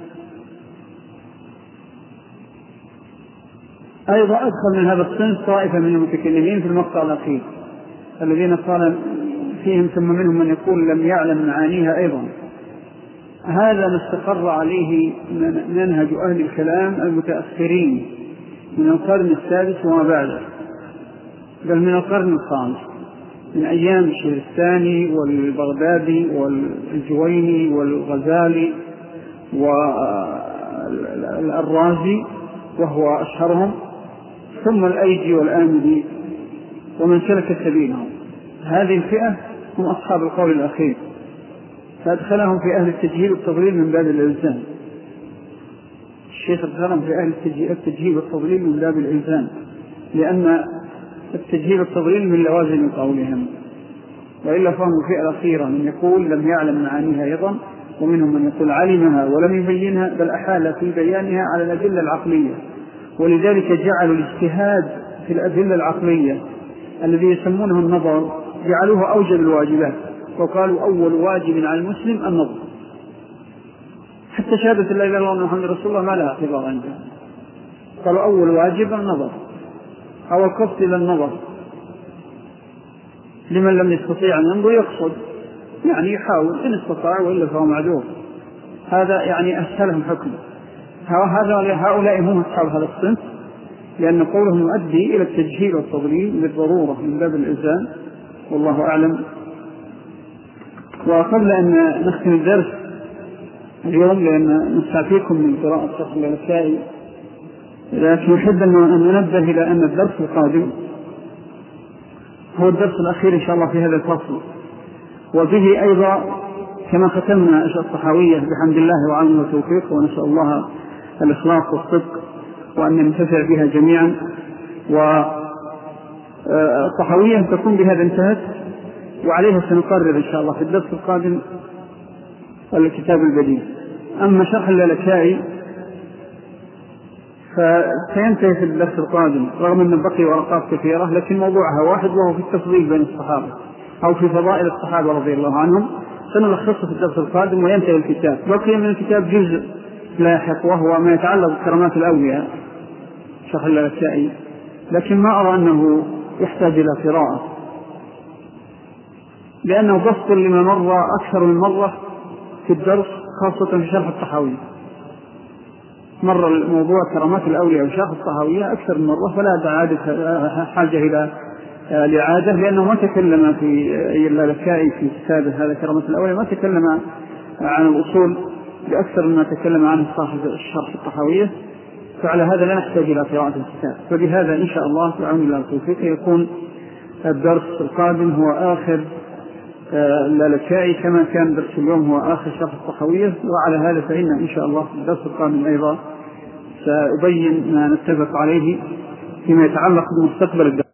أيضا أدخل من هذا الصنف طائفة من المتكلمين في المقطع الأخير الذين قال فيهم ثم منهم من يقول لم يعلم معانيها أيضا. هذا ما استقر عليه منهج أهل الكلام المتأخرين من القرن السادس وما بعده، بل من القرن الخامس، من أيام الشهرستاني والبغدادي والجويني والغزالي والرازي وهو أشهرهم، ثم الأيجي والآمدي ومن سلك سبيلهم. هذه الفئة هم أصحاب القول الأخير، فأدخلهم في أهل التجهيل والتضليل من باب الإلزام. الشيخ أدخلهم في أهل التجهيل والتضليل من باب الإلزام، لأن التجهيل والتضليل من لوازم قولهم، وإلا فهم الفئة الأخيرة من يقول لم يعلم معانيها أيضا، ومنهم من يقول علمها ولم يبينها بل أحال في بيانها على الأدلة العقلية، ولذلك جعلوا الاجتهاد في الأدلة العقلية الذي يسمونه النظر جعلوه أوجب الواجبات، وقالوا أول واجب على المسلم النظر، حتى شهادة لا إله إلا الله محمد رسول الله ما لها اعتبار عندهم، قالوا أول واجب النظر أو القصد إلى النظر، لمن لم يستطيع أن ينظر يقصد، يعني يحاول إن استطاع وإلا فهو معذور. هذا يعني أسهلهم حكم. هؤلاء هم أصحاب هذا الصنف، لأن قولهم يؤدي إلى التجهيل والتضليل بالضرورة من باب الإلزام، والله أعلم. وقبل أن نختم الدرس اليوم لأن نستعفيكم من قراءة شرح اللالكائي، لكن أحب أن ننبه إلى أن الدرس القادم هو الدرس الأخير إن شاء الله في هذا الفصل، وبه أيضا كما ختمنا أشياء الصحاوية بحمد الله وعونه وتوفيقه، ونسأل الله الإخلاص والصدق وأن ننتفع بها جميعا. والصحاوية تكون بهذا انتهت، وعليها سنقرر إن شاء الله في الدرس القادم الكتاب البديل. أما شرح اللالكائي فسينتهي في الدرس القادم رغم أن بقي ورقات كثيرة، لكن موضوعها واحد، وهو في التفضيل بين الصحابة أو في فضائل الصحابة رضي الله عنهم، سنلخصه في الدرس القادم وينتهي الكتاب. بقي من الكتاب جزء لاحق وهو ما يتعلق بكرامات الأولياء شرح اللالكائي، لكن ما أرى أنه يحتاج إلى قراءة، لأنه بسط لما مر أكثر من مرة في الدرس، خاصة في شرح الطحاوية. مر الموضوع كرامات الأولياء وشرح الطحاوية أكثر من مرة، فلا داعي حاجة إلى الإعادة، لأنه ما تكلم في اللالكائي في كتابه هذا كرامات الأولياء، ما تكلم عن الأصول بأكثر مما تكلم عنه صاحب الشرح الطحاوية، فعلى هذا لا نحتاج إلى قراءة الكتاب. فبهذا إن شاء الله بعون الله التوفيق يكون الدرس القادم هو آخر اللالكائي، كما كان درس اليوم هو آخر شرح الطحاوية. وعلى هذا فإن إن شاء الله الدرس القادم أيضا سأبين ما نتفق عليه فيما يتعلق بمستقبل الدرس.